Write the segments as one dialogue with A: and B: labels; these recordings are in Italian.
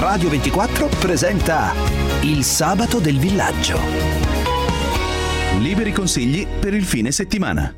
A: Radio 24 presenta Il Sabato del Villaggio.
B: Liberi consigli per il fine settimana.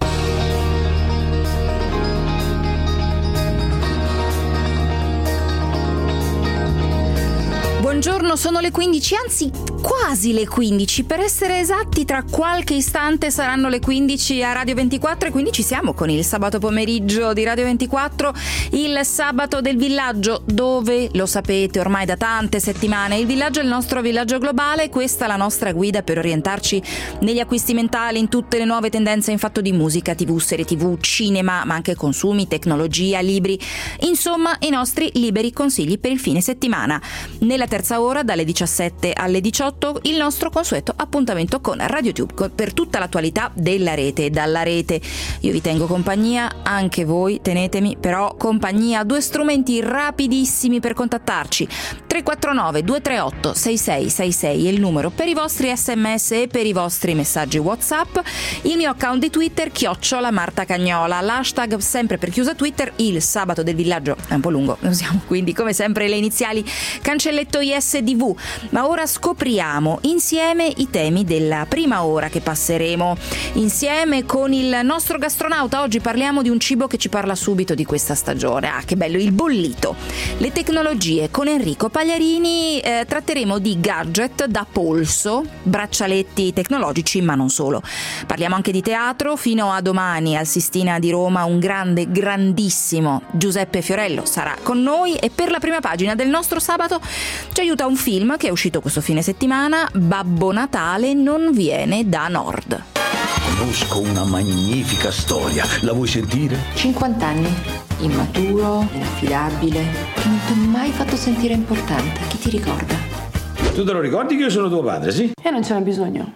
C: Buongiorno, sono le 15, anzi quasi le 15, per essere esatti tra qualche istante saranno le 15 a Radio 24 e quindi ci siamo con il sabato pomeriggio di Radio 24, il Sabato del Villaggio, dove, lo sapete ormai da tante settimane, il villaggio è il nostro villaggio globale, questa è la nostra guida per orientarci negli acquisti mentali, in tutte le nuove tendenze in fatto di musica, tv, serie tv, cinema, ma anche consumi, tecnologia, libri, insomma i nostri liberi consigli per il fine settimana. Nella terza ora, dalle 17 alle 18, il nostro consueto appuntamento con RadioTube per tutta l'attualità della rete e dalla rete. Io vi tengo compagnia, anche voi tenetemi però compagnia. Due strumenti rapidissimi per contattarci: 349 238 6666 è il numero per i vostri sms e per i vostri messaggi WhatsApp. Il mio account di Twitter @MartaCagnola, l'hashtag sempre per chiusa Twitter, il Sabato del Villaggio è un po' lungo, usiamo quindi come sempre le iniziali cancelletto ISDV. Ma ora scopriamo insieme i temi della prima ora che passeremo insieme con il nostro gastronauta. Oggi parliamo di un cibo che ci parla subito di questa stagione. Ah, che bello, il bollito. Le tecnologie con Enrico Pagliarini, tratteremo di gadget da polso, braccialetti tecnologici, ma non solo. Parliamo anche di teatro. Fino a domani al Sistina di Roma un grandissimo Giuseppe Fiorello sarà con noi e per la prima pagina del nostro sabato ci aiuta un film che è uscito questo fine settimana, Babbo Natale non viene da nord.
D: Conosco una magnifica storia, la vuoi sentire?
E: 50 anni, immaturo, inaffidabile, che non ti ho mai fatto sentire importante. Chi ti ricorda?
D: Tu te lo ricordi che io sono tuo padre, sì?
E: E non ce n'è bisogno.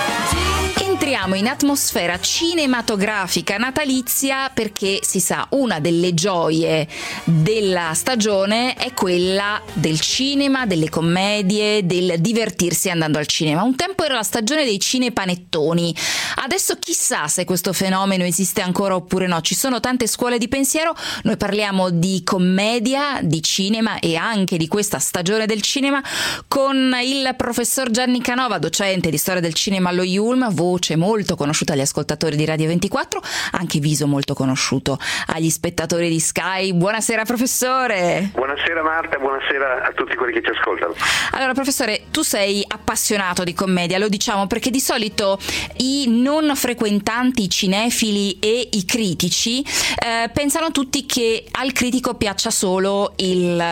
C: Entriamo in atmosfera cinematografica natalizia perché si sa, una delle gioie della stagione è quella del cinema, delle commedie, del divertirsi andando al cinema. Un tempo era la stagione dei cinepanettoni, adesso chissà se questo fenomeno esiste ancora oppure no. Ci sono tante scuole di pensiero, noi parliamo di commedia, di cinema e anche di questa stagione del cinema con il professor Gianni Canova, docente di storia del cinema allo IULM, voce molto conosciuta agli ascoltatori di Radio 24, anche viso molto conosciuto agli spettatori di Sky. Buonasera professore.
F: Buonasera Marta, buonasera a tutti quelli che ci ascoltano.
C: Allora professore, tu sei appassionato di commedia, lo diciamo perché di solito i non frequentanti, i cinefili e i critici pensano tutti che al critico piaccia solo il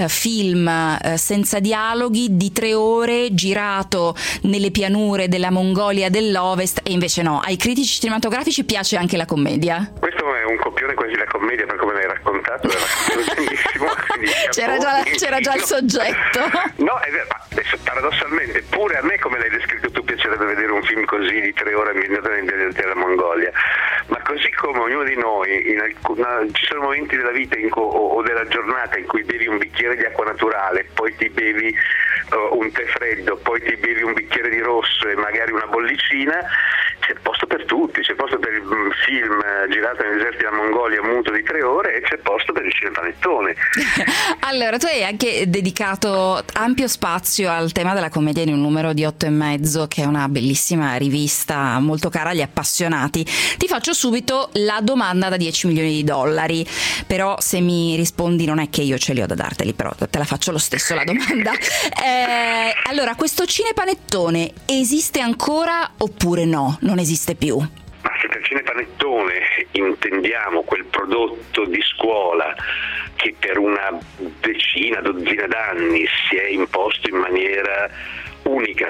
C: film senza dialoghi di 3 ore girato nelle pianure della Mongolia dell'Ovest, e invece no, ai critici cinematografici piace anche la commedia.
F: Questo è un copione quasi la commedia, per come l'hai raccontato, era benissimo.
C: C'era già il soggetto.
F: No, è vero, ma adesso paradossalmente pure a me, come l'hai descritto tu, piacerebbe vedere un film così di 3 ore ambientato nella Mongolia, ma così come ognuno di noi ci sono momenti della vita o della giornata in cui bevi un bicchiere di acqua naturale, poi ti bevi un tè freddo, poi ti bevi un bicchiere di rosso e magari una bollicina. C'è posto per tutti, c'è posto per il film girato nei deserti della Mongolia muto di 3 ore e c'è posto per il cinepanettone.
C: Allora, tu hai anche dedicato ampio spazio al tema della commedia in un numero di 8,5, che è una bellissima rivista molto cara agli appassionati. Ti faccio subito la domanda da $10 milioni, però se mi rispondi non è che io ce li ho da darteli, però te la faccio lo stesso la domanda. Allora, questo cinepanettone esiste ancora oppure no? Non esiste più?
F: Ma se per cinepanettone intendiamo quel prodotto di scuola che per una dozzina d'anni si è imposto in maniera unica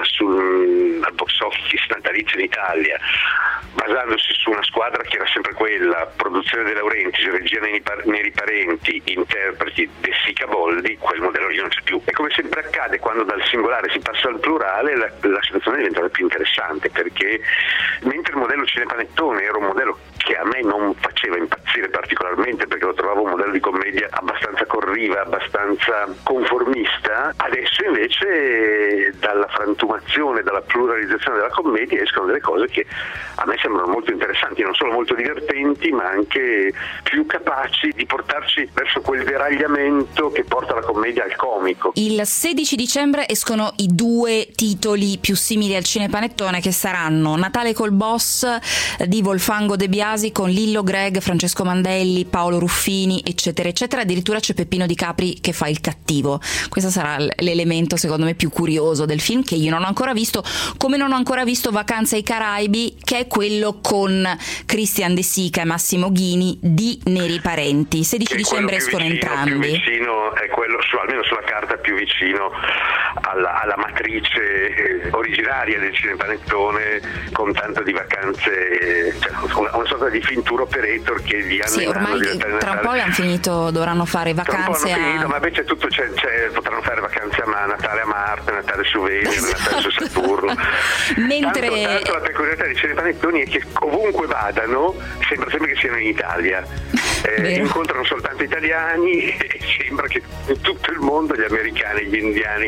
F: al box office natalizio in Italia, basandosi su una squadra che era sempre quella, produzione De Laurentiis, regia Neri Parenti, interpreti De Sicaboldi, quel modello lì non c'è più. E come sempre accade quando dal singolare si passa al plurale, la situazione diventa più interessante, perché mentre il modello cinepanettone era un modello che a me non faceva impazzire particolarmente, perché lo trovavo un modello di commedia abbastanza corriva, abbastanza conformista, adesso invece dalla dalla frantumazione, dalla pluralizzazione della commedia escono delle cose che a me sembrano molto interessanti, non solo molto divertenti, ma anche più capaci di portarci verso quel deragliamento che porta la commedia al comico.
C: Il 16 dicembre escono i 2 titoli più simili al cinepanettone, che saranno Natale col boss di Volfango De Biasi con Lillo Greg, Francesco Mandelli, Paolo Ruffini, eccetera eccetera. Addirittura c'è Peppino Di Capri che fa il cattivo. Questo sarà l'elemento secondo me più curioso del film, che io non ho ancora visto, come non ho ancora visto Vacanze ai Caraibi, che è quello con Christian De Sica e Massimo Ghini di Neri Parenti. 16 dicembre escono entrambi.
F: Più vicino è quello, almeno sulla carta, più vicino alla matrice originaria del cinepanettone, con tanto di vacanze, cioè una sorta di film tour operator che di anno in anno
C: ormai tra un po' hanno finito, dovranno fare vacanze
F: ma invece tutto potranno fare vacanze a Natale a Marte, Natale su Venere, Natale su Saturno.
C: Mentre
F: tanto la peculiarità dei cinepanettoni è che ovunque vadano sembra sempre che siano in Italia. Incontrano soltanto italiani e sembra che in tutto il mondo gli americani, gli indiani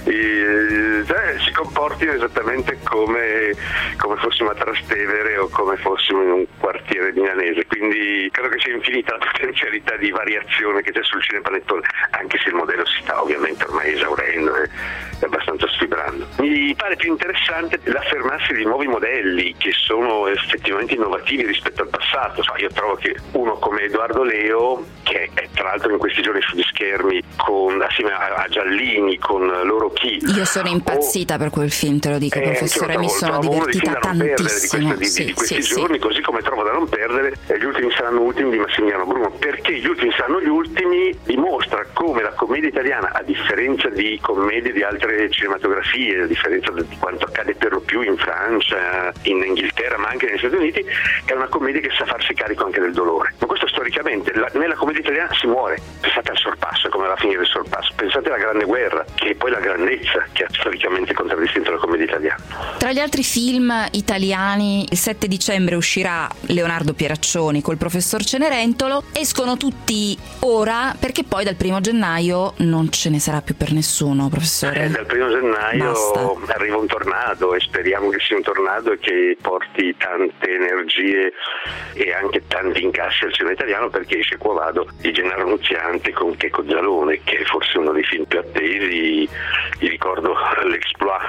F: si comportino esattamente come fossimo a Trastevere o come fossimo in un quartiere milanese, quindi credo che sia infinita la potenzialità di variazione che c'è sul cinepanettone, anche se il modello si sta ovviamente ormai esaurendo e abbastanza sfibrando. Mi pare più interessante l'affermarsi di nuovi modelli che sono effettivamente innovativi rispetto al passato. Io trovo che uno come Edoardo Leo, che è tra l'altro in questi giorni sugli schermi assieme a Giallini con Loro Chi.
C: Io sono impazzita per quel film, te lo dico, professore, mi sono divertita tantissimo
F: di questi giorni, così come trovo da non perdere Gli ultimi saranno ultimi di Massimiliano Bruno, perché Gli ultimi saranno gli ultimi dimostra come la commedia italiana, a differenza di commedie di altre cinematografie, a differenza di quanto accade per lo più in Francia, in Inghilterra, ma anche negli Stati Uniti, è una commedia che sa farsi carico anche del dolore. Ma questo storicamente, nella commedia italiana si muore. Pensate al Sorpasso, come va a finire il Sorpasso. Pensate alla Grande Guerra, che è poi la grandezza che ha storicamente contraddistinto la commedia italiana.
C: Tra gli altri film italiani, il 7 dicembre uscirà Leonardo Pieraccioni col professor Cenerentolo. Escono tutti ora, perché poi dal 1 gennaio non ce ne sarà più per nessuno, professore.
F: Dal 1 gennaio
C: basta.
F: Arriva un tornado e speriamo che sia un tornado e che porti tante energie e anche tanti incassi al cinema italiano, perché esce Quo Vado di Gennaro Nunziante con Checco Zalone, che è forse uno dei film più attesi. Vi ricordo l'Exploit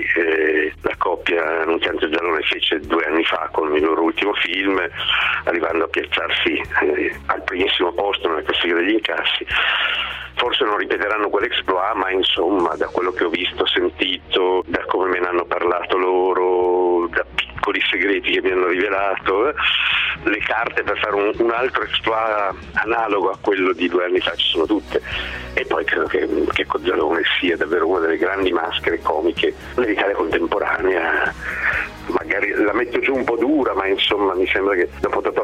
F: che la coppia Nunziante-Zalone fece 2 anni fa con il loro ultimo film, arrivando a piazzarsi al primissimo posto nella classifica degli incassi. Forse non ripeteranno quell'Exploit, ma insomma, da quello che ho visto, sentito, da come me ne hanno parlato loro, da piccoli segreti che mi hanno rivelato, le carte per fare un altro Exploit analogo a quello di 2 anni fa ci sono tutte. E poi credo che Cozzalone sia davvero una delle grandi maschere comiche dell'Italia contemporanea. Magari la metto giù un po' dura, ma insomma mi sembra che dopo Totò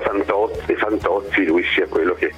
F: Fantozzi lui sia quello che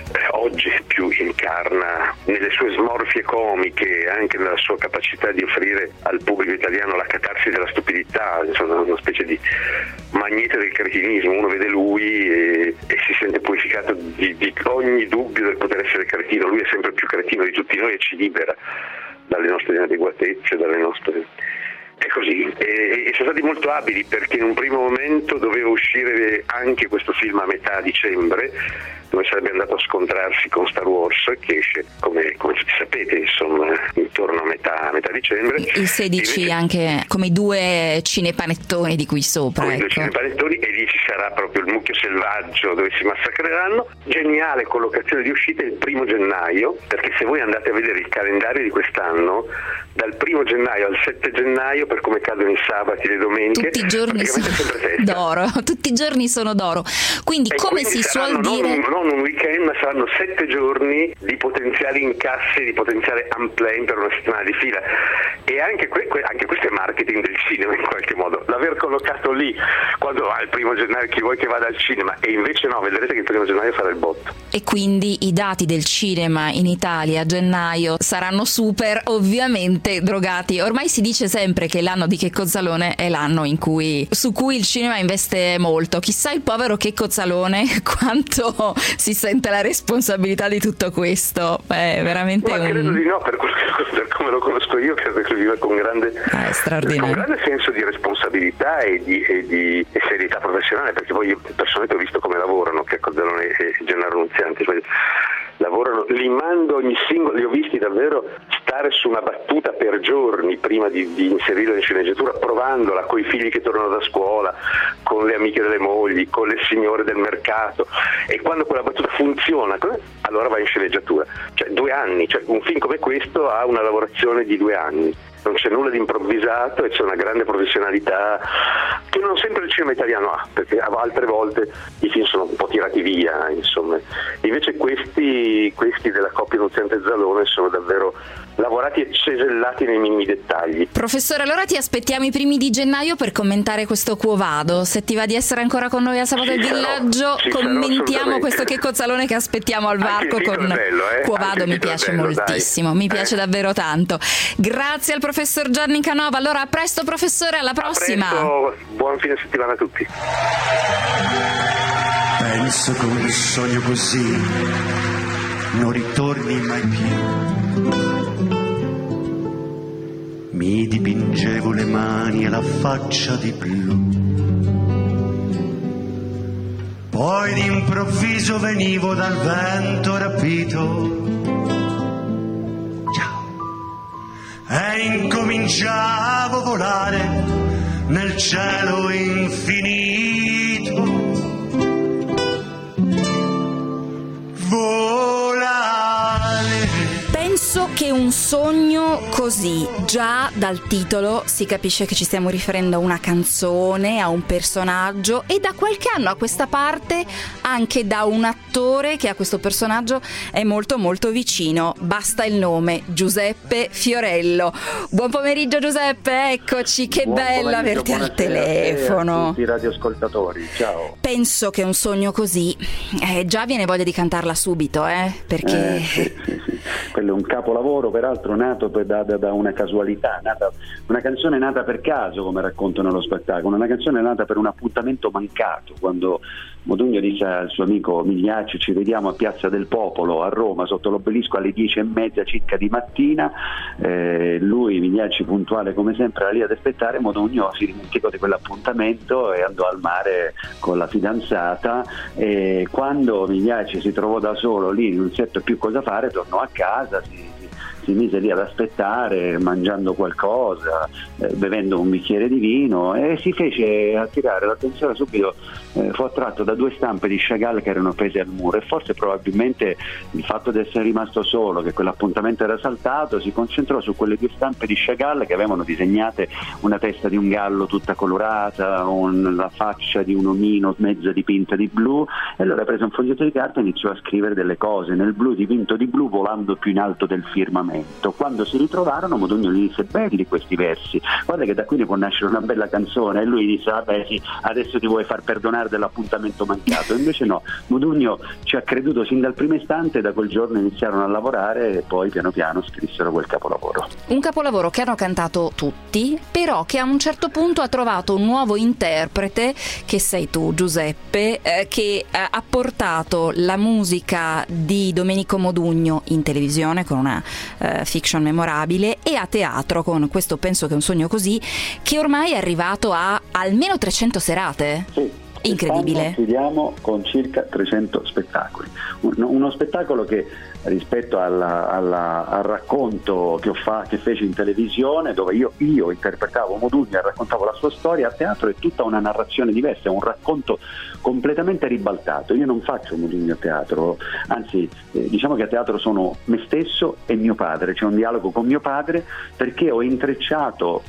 F: oggi più incarna nelle sue smorfie comiche, anche nella sua capacità di offrire al pubblico italiano la catarsi della stupidità, insomma una specie di magnete del cretinismo. Uno vede lui e si sente purificato di ogni dubbio del poter essere cretino. Lui è sempre più cretino di tutti noi e ci libera dalle nostre inadeguatezze, dalle nostre... È così, e sono stati molto abili, perché in un primo momento doveva uscire anche questo film a metà dicembre, dove sarebbe andato a scontrarsi con Star Wars, che esce, come tutti sapete, insomma, intorno a metà dicembre.
C: Il 16 invece, anche come i 2 cinepanettoni di qui sopra.
F: Come i 2 cinepanettoni, e lì ci sarà proprio il mucchio selvaggio dove si massacreranno. Geniale collocazione di uscita il 1 gennaio, perché se voi andate a vedere il calendario di quest'anno, dal 1 gennaio al 7 gennaio, per come cadono i sabati e le domeniche,
C: tutti i giorni sono d'oro, tutti i giorni sono d'oro. Quindi come si suol dire,
F: non un weekend, ma saranno 7 giorni di potenziali incassi, di potenziale unplane per una settimana di fila. E anche questo è marketing del cinema in qualche modo, l'aver collocato lì quando il 1 gennaio chi vuoi che vada al cinema, e invece no, vedrete che il 1 gennaio farà il botto.
C: E quindi i dati del cinema in Italia a gennaio saranno super, ovviamente drogati. Ormai si dice sempre che l'anno di Checco Zalone è l'anno su cui il cinema investe molto. Chissà il povero Checco Zalone quanto si sente la responsabilità di tutto questo. È veramente
F: credo di no, per come lo conosco io, credo che viva con grande senso di responsabilità e di serietà professionale, perché poi io personalmente ho visto come lavorano Checco Zalone e Gennaro Nunzianti, cioè lavorano, li mando ogni singolo, li ho visti davvero stare su una battuta per giorni prima di inserirla in sceneggiatura, provandola coi figli che tornano da scuola, con le amiche delle mogli, con le signore del mercato, e quando quella battuta funziona allora va in sceneggiatura. Cioè 2 anni, cioè un film come questo ha una lavorazione di 2 anni. Non c'è nulla di improvvisato e c'è una grande professionalità che non sempre il cinema italiano ha, perché altre volte i film sono un po' tirati via, insomma. Invece questi della coppia Nunziante e Zalone sono davvero lavorati e cesellati nei minimi dettagli.
C: Professore, allora ti aspettiamo i primi di gennaio per commentare questo Quo Vado. Se ti va di essere ancora con noi a Sabato del Villaggio, commentiamo questo Checco Zalone che aspettiamo al varco con bello, Quo Vado. Mi piace moltissimo, mi piace davvero tanto. Grazie al professor Gianni Canova. Allora a presto professore, alla prossima.
F: Buon fine settimana a tutti.
G: Penso che un sogno così non ritorni mai più. Mi dipingevo le mani e la faccia di blu, poi d'improvviso venivo dal vento rapito. E incominciavo a volare nel cielo infinito.
C: Penso che un sogno così, già dal titolo si capisce che ci stiamo riferendo a una canzone, a un personaggio, e da qualche anno a questa parte anche da un attore che a questo personaggio è molto molto vicino. Basta il nome, Giuseppe Fiorello. Buon pomeriggio Giuseppe, eccoci, che bello averti al telefono.
H: A tutti i radioascoltatori, ciao.
C: Penso che un sogno così, già viene voglia di cantarla subito, perché...
H: Sì. Quello è un capolavoro, peraltro nato da una casualità, una canzone nata per caso, come racconto nello spettacolo, una canzone nata per un appuntamento mancato, quando Modugno disse al suo amico Migliacci: ci vediamo a Piazza del Popolo a Roma sotto l'obelisco alle 10:30 circa di mattina. Lui, Migliacci, puntuale come sempre, era lì ad aspettare. Modugno si dimenticò di quell'appuntamento e andò al mare con la fidanzata, e quando Migliacci si trovò da solo lì, non seppe più cosa fare, tornò a casa, si mise lì ad aspettare, mangiando qualcosa, bevendo un bicchiere di vino, e si fece attirare l'attenzione subito. Fu attratto da 2 stampe di Chagall che erano appese al muro, e forse probabilmente il fatto di essere rimasto solo, che quell'appuntamento era saltato, si concentrò su quelle 2 stampe di Chagall che avevano disegnate una testa di un gallo tutta colorata, la faccia di un omino mezza dipinta di blu, e allora prese un foglietto di carta e iniziò a scrivere delle cose nel blu dipinto di blu, volando più in alto del firmamento. Quando si ritrovarono, Modugno gli disse: belli questi versi, guarda che da qui ne può nascere una bella canzone. E lui disse: vabbè sì, adesso ti vuoi far perdonare dell'appuntamento mancato. Invece no, Modugno ci ha creduto sin dal primo istante, e da quel giorno iniziarono a lavorare e poi piano piano scrissero quel capolavoro.
C: Un capolavoro che hanno cantato tutti, però che a un certo punto ha trovato un nuovo interprete, che sei tu Giuseppe, che ha portato la musica di Domenico Modugno in televisione con una fiction memorabile, e a teatro con questo Penso che un sogno così, che ormai è arrivato a almeno 300 serate.
H: Sì.
C: Incredibile.
H: Chiudiamo con circa 300 spettacoli. Uno spettacolo che, rispetto al racconto che feci in televisione, dove io interpretavo Modugno e raccontavo la sua storia, a teatro è tutta una narrazione diversa, è un racconto completamente ribaltato. Io non faccio Modugno a teatro, anzi diciamo che a teatro sono me stesso e mio padre, c'è un dialogo con mio padre, perché ho intrecciato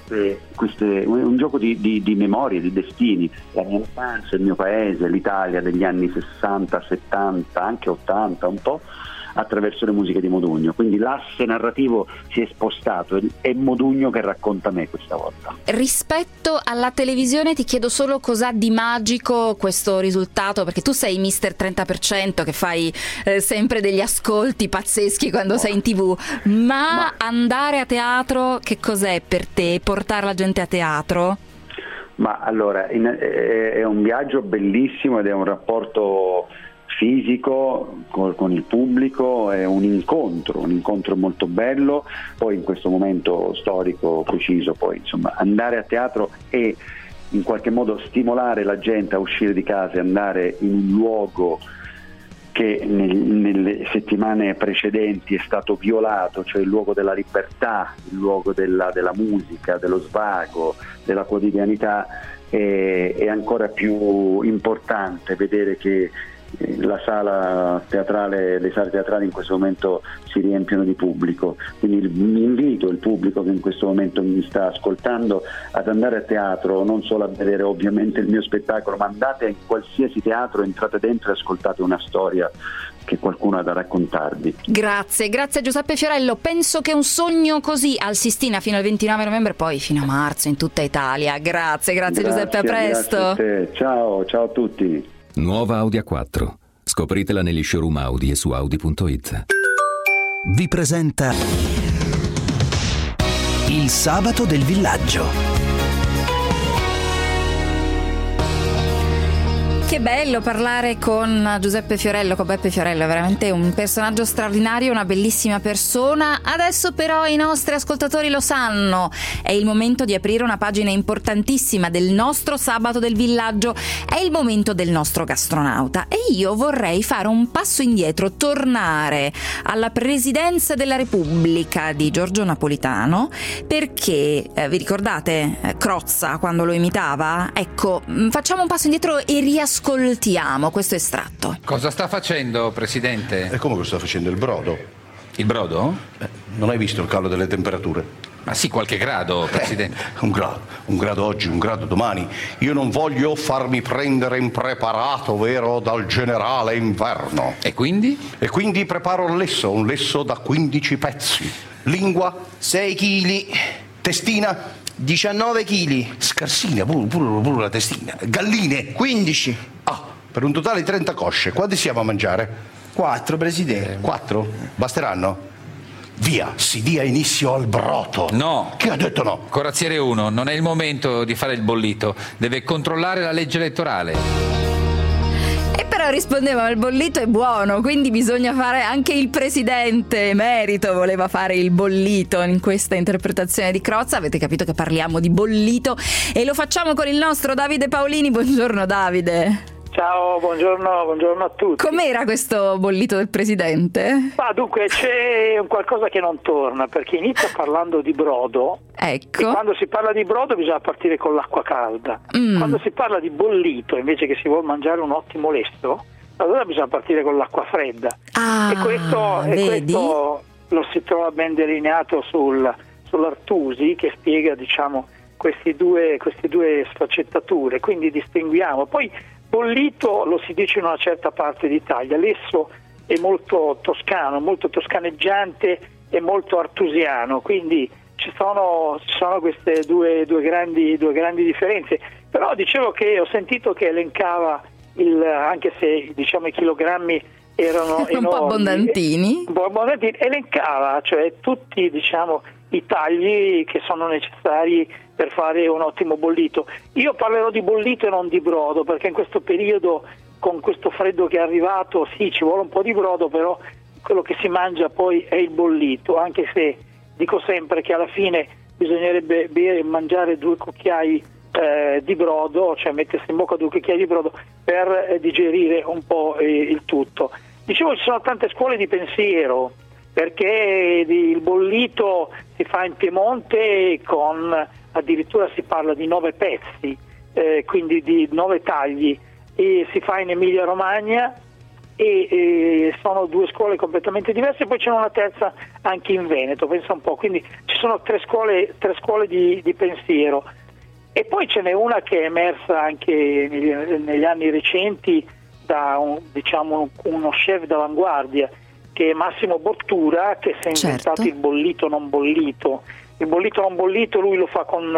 H: un gioco di memorie, di destini, la mia infanzia, il mio paese, l'Italia degli anni 60, 70, anche 80 un po', attraverso le musiche di Modugno, quindi l'asse narrativo si è spostato, è Modugno che racconta me questa volta.
C: Rispetto alla televisione ti chiedo solo cos'ha di magico questo risultato, perché tu sei Mister 30% che fai sempre degli ascolti pazzeschi quando sei in TV, ma andare a teatro che cos'è per te? Portare la gente a teatro?
H: Ma allora è un viaggio bellissimo ed è un rapporto fisico con il pubblico, è un incontro molto bello. Poi in questo momento storico preciso, poi insomma andare a teatro e in qualche modo stimolare la gente a uscire di casa e andare in un luogo che nelle settimane precedenti è stato violato, cioè il luogo della libertà, il luogo della musica, dello svago, della quotidianità, è ancora più importante vedere che la sala teatrale, le sale teatrali in questo momento si riempiono di pubblico, quindi invito il pubblico che in questo momento mi sta ascoltando ad andare a teatro, non solo a vedere ovviamente il mio spettacolo, ma andate in qualsiasi teatro, entrate dentro e ascoltate una storia che qualcuno ha da raccontarvi.
C: Grazie Giuseppe Fiorello. Penso che un sogno così al Sistina fino al 29 novembre, poi fino a marzo in tutta Italia. Grazie Giuseppe, a presto.
H: Grazie a te. Ciao a tutti.
I: Nuova Audi A4. Scopritela negli showroom Audi e su Audi.it.
A: Vi presenta Il sabato del villaggio.
C: Che bello parlare con Giuseppe Fiorello, con Beppe Fiorello, è veramente un personaggio straordinario, una bellissima persona. Adesso però i nostri ascoltatori lo sanno, è il momento di aprire una pagina importantissima del nostro sabato del villaggio, è il momento del nostro gastronauta e io vorrei fare un passo indietro, tornare alla presidenza della Repubblica di Giorgio Napolitano, perché vi ricordate Crozza quando lo imitava? Ecco, facciamo un passo indietro e riascoltiamo questo estratto.
J: Cosa sta facendo, Presidente?
K: E come lo sta facendo? Il brodo.
J: Il brodo?
K: Non hai visto il calo delle temperature?
J: Ma sì, qualche grado, Presidente.
K: Un grado oggi, un grado domani. Io non voglio farmi prendere impreparato, vero, dal generale inverno.
J: E quindi?
K: E quindi preparo un lesso da 15 pezzi. Lingua?
L: 6 kg.
K: Testina?
L: 19 kg.
K: Scarsina, pure la testina. Galline?
L: 15.
K: Per un totale di 30 cosce. Quanti siamo a mangiare?
L: 4, Presidente.
K: 4? Basteranno? Via, si dia inizio al brodo.
J: No.
K: Chi ha detto no?
J: Corazziere 1, non è il momento di fare il bollito. Deve controllare la legge elettorale.
C: Però rispondeva, il bollito è buono, quindi bisogna fare anche il presidente emerito voleva fare il bollito in questa interpretazione di Crozza. Avete capito che parliamo di bollito e lo facciamo con il nostro Davide Paolini. Buongiorno Davide.
M: Ciao, buongiorno a tutti.
C: Com'era questo bollito del presidente?
M: Dunque c'è qualcosa che non torna, perché inizia parlando di brodo.
C: Ecco.
M: E quando si parla di brodo bisogna partire con l'acqua calda. Quando si parla di bollito, invece che si vuol mangiare un ottimo lesso, allora bisogna partire con l'acqua fredda. E questo lo si trova ben delineato sull'Artusi, che spiega, diciamo, queste due sfaccettature, quindi distinguiamo. Poi bollito lo si dice in una certa parte d'Italia, lesso è molto toscano, molto toscaneggiante e molto artusiano, quindi ci sono queste due grandi differenze. Però dicevo che ho sentito che elencava anche se diciamo i chilogrammi erano enormi,
C: un po' abbondantini,
M: elencava cioè tutti, diciamo, i tagli che sono necessari per fare un ottimo bollito. Io parlerò di bollito e non di brodo, perché in questo periodo, con questo freddo che è arrivato, sì, ci vuole un po' di brodo, però quello che si mangia poi è il bollito, anche se dico sempre che alla fine bisognerebbe mangiare 2 cucchiai di brodo, cioè mettersi in bocca 2 cucchiai di brodo per digerire un po' il tutto. Dicevo, ci sono tante scuole di pensiero, perché il bollito si fa in Piemonte addirittura si parla di 9 pezzi, quindi di 9 tagli, e si fa in Emilia Romagna, e sono 2 scuole completamente diverse, poi c'è una terza anche in Veneto, pensa un po', quindi ci sono 3 scuole di pensiero. E poi ce n'è una che è emersa anche negli anni recenti da uno chef d'avanguardia, che è Massimo Bottura, che si è inventato il bollito non bollito. Il bollito non bollito lui lo fa con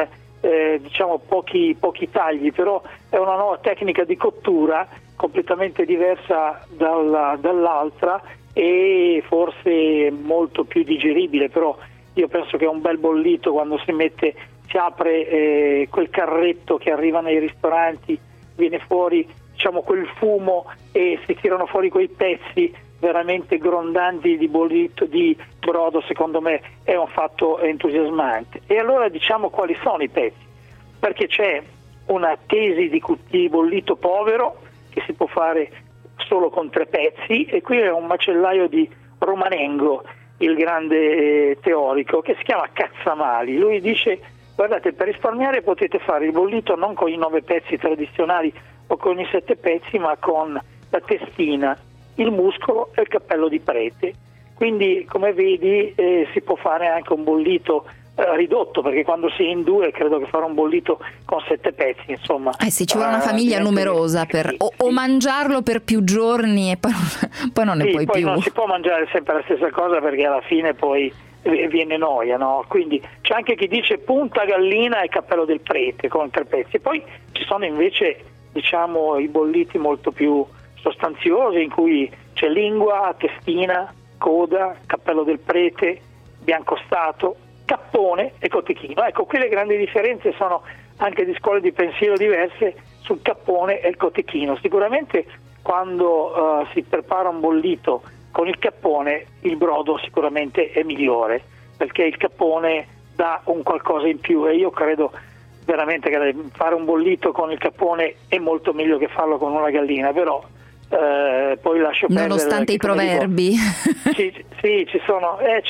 M: pochi tagli, però è una nuova tecnica di cottura completamente diversa dall'altra e forse molto più digeribile, però io penso che è un bel bollito quando si apre quel carretto che arriva nei ristoranti, viene fuori quel fumo e si tirano fuori quei pezzi veramente grondanti di bollito, di brodo. Secondo me è un fatto entusiasmante. E allora quali sono i pezzi, perché c'è una tesi di bollito povero che si può fare solo con 3 pezzi, e qui è un macellaio di Romanengo, il grande teorico, che si chiama Cazzamali. Lui dice: guardate, per risparmiare potete fare il bollito non con i 9 pezzi tradizionali o con i 7 pezzi, ma con la testina, il muscolo e il cappello di prete. Quindi, come vedi, si può fare anche un bollito ridotto, perché quando si è in 2 credo che fare un bollito con 7 pezzi, insomma.
C: Sì, ci vuole una famiglia numerosa o mangiarlo per più giorni e poi non ne puoi
M: poi
C: più.
M: Non si può mangiare sempre la stessa cosa, perché alla fine poi viene noia, no? Quindi c'è anche chi dice punta gallina e cappello del prete con 3 pezzi. Poi ci sono invece i bolliti molto più sostanziosi, in cui c'è lingua, testina, coda, cappello del prete, biancostato, cappone e cotechino. Ecco, qui le grandi differenze sono anche di scuole di pensiero diverse sul cappone e il cotechino. Sicuramente quando si prepara un bollito con il cappone, il brodo sicuramente è migliore, perché il cappone dà un qualcosa in più, e io credo veramente che fare un bollito con il cappone è molto meglio che farlo con una gallina, però poi lascio perdere.
C: Nonostante i proverbi.
M: Sì, ci sono. C'è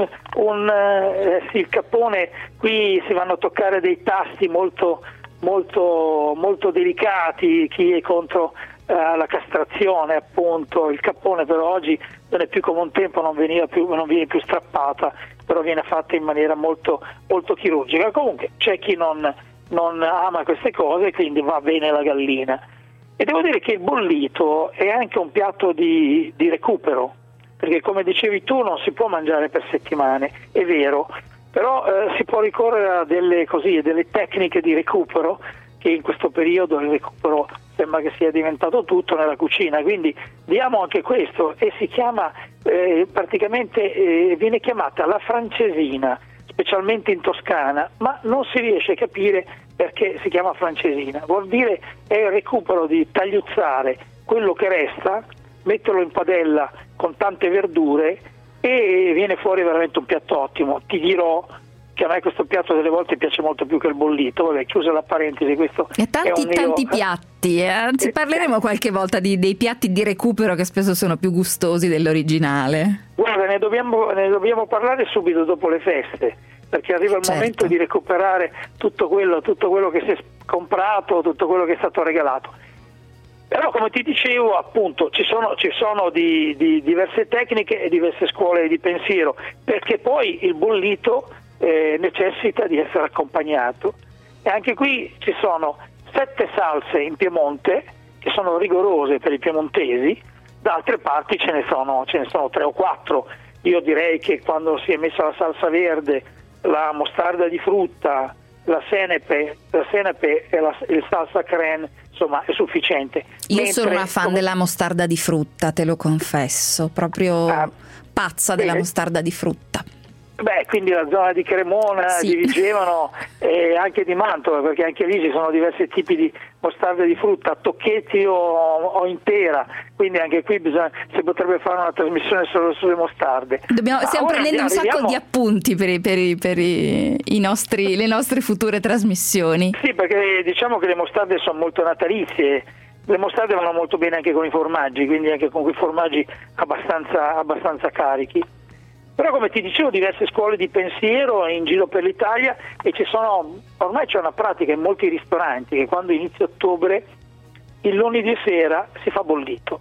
M: il cappone, qui si vanno a toccare dei tasti molto, molto, molto delicati. Chi è contro la castrazione, appunto, il cappone però oggi non è più come un tempo, non viene più strappata, però viene fatta in maniera molto, molto chirurgica. Comunque c'è chi non ama queste cose, quindi va bene la gallina. E devo dire che il bollito è anche un piatto di recupero, perché come dicevi tu non si può mangiare per settimane, è vero, però si può ricorrere a delle tecniche di recupero, che in questo periodo il recupero sembra che sia diventato tutto nella cucina, quindi diamo anche questo, e si chiama viene chiamata la francesina, specialmente in Toscana, ma non si riesce a capire perché si chiama francesina. Vuol dire è il recupero di tagliuzzare quello che resta, metterlo in padella con tante verdure e viene fuori veramente un piatto ottimo. Ti dirò che a me questo piatto delle volte piace molto più che il bollito. Vabbè, chiusa la parentesi, questo
C: e tanti piatti, anzi parleremo qualche volta dei piatti di recupero che spesso sono più gustosi dell'originale.
M: Guarda, ne dobbiamo parlare subito dopo le feste, perché arriva il momento di recuperare tutto quello che si è comprato, tutto quello che è stato regalato. Però, come ti dicevo, appunto, ci sono di diverse tecniche e diverse scuole di pensiero, perché poi il bollito necessita di essere accompagnato, e anche qui ci sono 7 salse in Piemonte che sono rigorose per i piemontesi, da altre parti ce ne sono 3 o 4. Io direi che quando si è messa la salsa verde, la mostarda di frutta, la senape e il salsa crème, insomma, è sufficiente.
C: Io sono una fan della mostarda di frutta, te lo confesso, proprio pazza della mostarda di frutta.
M: Quindi la zona di Cremona, di Vigevano e anche di Mantova, perché anche lì ci sono diversi tipi di mostarda di frutta, a tocchetti o intera, quindi anche qui si potrebbe fare una trasmissione solo sulle mostarde.
C: Stiamo prendendo un sacco di appunti per le nostre future trasmissioni.
M: Sì, perché diciamo che le mostarde sono molto natalizie. Le mostarde vanno molto bene anche con i formaggi, quindi anche con quei formaggi abbastanza carichi. Però, come ti dicevo, diverse scuole di pensiero in giro per l'Italia, e ormai c'è una pratica in molti ristoranti che quando inizia ottobre, il lunedì sera si fa bollito.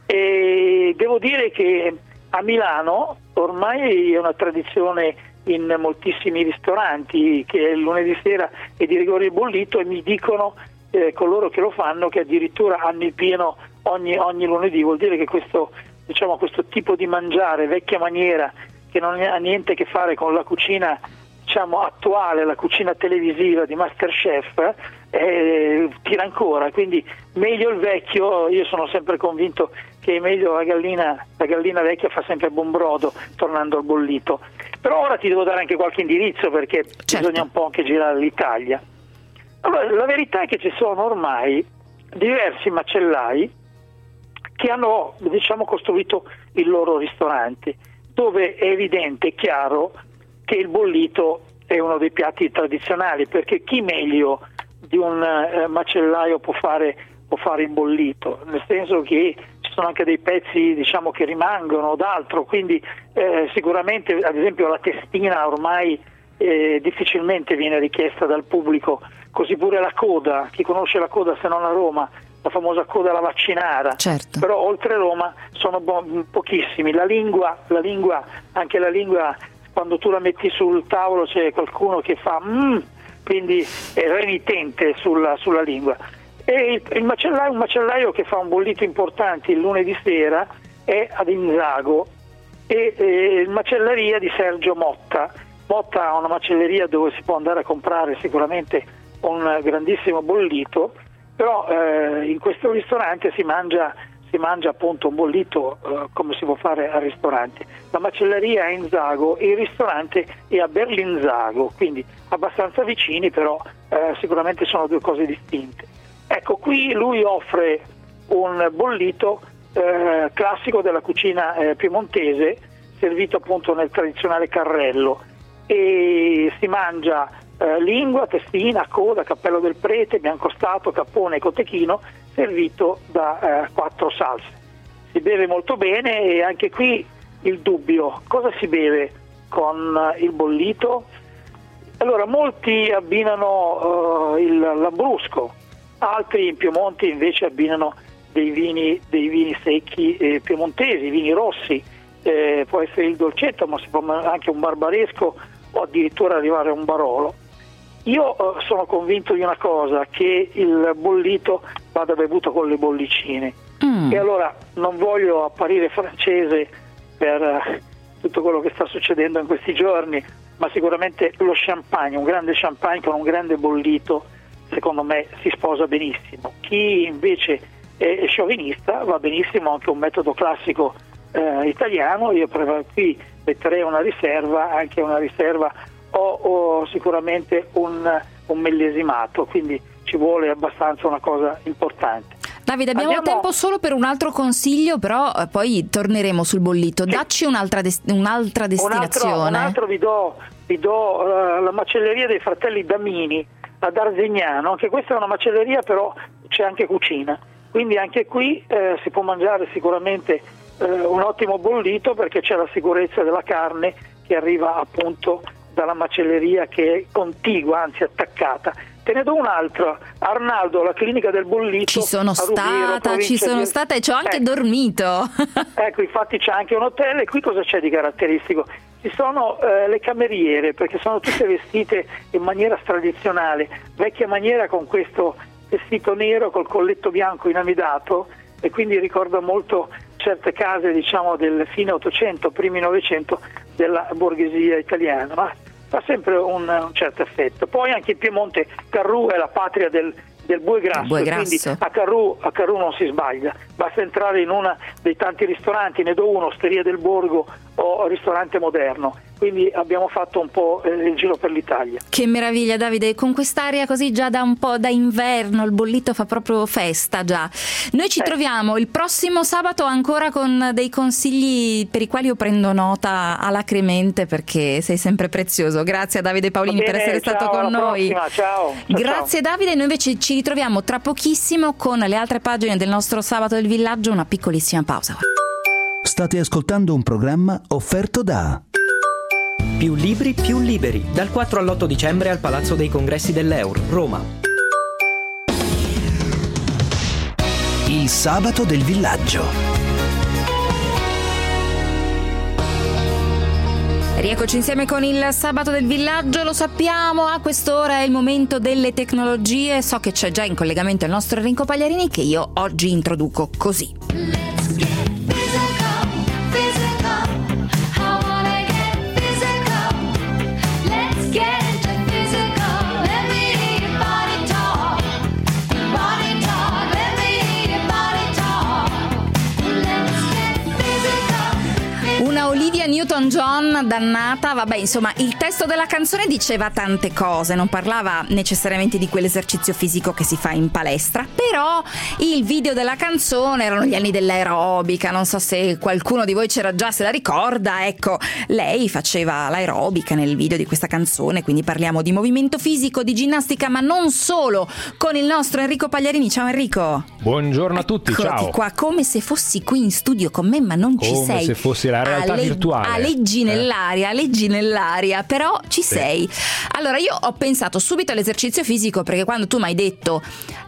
M: E devo dire che a Milano ormai è una tradizione in moltissimi ristoranti che il lunedì sera è di rigore il bollito, e mi dicono coloro che lo fanno che addirittura hanno il pieno ogni lunedì. Vuol dire che questo diciamo, questo tipo di mangiare vecchia maniera, che non ha niente a che fare con la cucina, diciamo, attuale, la cucina televisiva di MasterChef, tira ancora. Quindi meglio il vecchio. Io sono sempre convinto che è meglio la gallina vecchia fa sempre buon brodo, tornando al bollito. Però ora ti devo dare anche qualche indirizzo, perché bisogna un po' anche girare l'Italia. Allora, la verità è che ci sono ormai diversi macellai che hanno, diciamo, costruito il loro ristorante, dove è evidente, è chiaro che il bollito è uno dei piatti tradizionali, perché chi meglio di un macellaio può fare il bollito, nel senso che ci sono anche dei pezzi, diciamo, che rimangono d'altro, quindi sicuramente, ad esempio, la testina ormai difficilmente viene richiesta dal pubblico, così pure la coda. Chi conosce la coda, se non a Roma, la famosa coda alla vaccinara,
C: certo.
M: Però oltre Roma sono pochissimi. La lingua, anche la lingua, quando tu la metti sul tavolo c'è qualcuno che fa quindi è renitente sulla lingua. E un macellaio che fa un bollito importante il lunedì sera è ad Inzago, e macelleria di Sergio Motta. Motta ha una macelleria dove si può andare a comprare sicuramente un grandissimo bollito, però in questo ristorante si mangia appunto un bollito come si può fare al ristorante. La macelleria è a Inzago e il ristorante è a Berlinzago, quindi abbastanza vicini, però sicuramente sono due cose distinte. Ecco, qui lui offre un bollito classico della cucina piemontese, servito appunto nel tradizionale carrello, e si mangia lingua, testina, coda, cappello del prete, biancostato, cappone e cotechino, servito da 4 salse. Si beve molto bene, e anche qui il dubbio: cosa si beve con il bollito? Allora, molti abbinano l'ambrusco, altri in Piemonte invece abbinano dei vini secchi piemontesi, vini rossi, può essere il dolcetto, ma si può anche un barbaresco o addirittura arrivare a un barolo. Io sono convinto di una cosa, che il bollito vada bevuto con le bollicine. E allora non voglio apparire francese per tutto quello che sta succedendo in questi giorni, ma sicuramente lo champagne, un grande champagne con un grande bollito, secondo me si sposa benissimo. Chi invece è sciovinista, va benissimo anche un metodo classico italiano. Io qui metterei una riserva, anche una riserva o sicuramente un millesimato, quindi ci vuole abbastanza una cosa importante.
C: Davide, abbiamo tempo solo per un altro consiglio, però poi torneremo sul bollito. Dacci un'altra destinazione.
M: Un altro vi do la macelleria dei fratelli Damini ad Arzignano. Anche questa è una macelleria, però c'è anche cucina, quindi anche qui si può mangiare sicuramente un ottimo bollito, perché c'è la sicurezza della carne che arriva appunto dalla macelleria che è contigua, anzi attaccata. Te ne do un altro: Arnaldo, la clinica del bollito.
C: Ci sono stata e ci ho anche dormito.
M: Ecco, infatti c'è anche un hotel. E qui cosa c'è di caratteristico? Ci sono le cameriere, perché sono tutte vestite in maniera tradizionale, vecchia maniera, con questo vestito nero col colletto bianco inamidato, e quindi ricorda molto certe case, diciamo, del fine 800, primi 900 della borghesia italiana, ma fa sempre un certo effetto. Poi anche in Piemonte Carrù è la patria del bue grasso, quindi a Carrù non si sbaglia, basta entrare in uno dei tanti ristoranti, ne do uno, Osteria del Borgo o ristorante moderno. Quindi abbiamo fatto un po' il giro per l'Italia.
C: Che meraviglia, Davide, con quest'aria così già da un po' da inverno, il bollito fa proprio festa già. Noi ci troviamo il prossimo sabato ancora con dei consigli per i quali io prendo nota alacremente, perché sei sempre prezioso. Grazie a Davide Paolini per essere stato con noi.
M: Ciao.
C: Grazie Davide, noi invece ci ritroviamo tra pochissimo con le altre pagine del nostro Sabato del Villaggio, una piccolissima pausa.
A: State ascoltando un programma offerto da
N: Più libri, più liberi, dal 4 all'8 dicembre al Palazzo dei Congressi dell'Eur, Roma.
A: Il Sabato del Villaggio.
C: Rieccoci insieme con il Sabato del Villaggio. Lo sappiamo, a quest'ora è il momento delle tecnologie. So che c'è già in collegamento il nostro Enrico Pagliarini, che io oggi introduco così. Olivia Newton-John, dannata, vabbè, insomma, il testo della canzone diceva tante cose, non parlava necessariamente di quell'esercizio fisico che si fa in palestra, però il video della canzone erano gli anni dell'aerobica, non so se qualcuno di voi c'era già, se la ricorda, ecco, lei faceva l'aerobica nel video di questa canzone, quindi parliamo di movimento fisico, di ginnastica, ma non solo, con il nostro Enrico Pagliarini. Ciao Enrico.
O: Buongiorno a tutti,
C: Eccoti
O: ciao.
C: qua, come se fossi qui in studio con me, ma non ci sei.
O: Come se fossi la realtà virtuale.
C: Leggi nell'aria, però ci sei. Allora, io ho pensato subito all'esercizio fisico, perché quando tu mi hai detto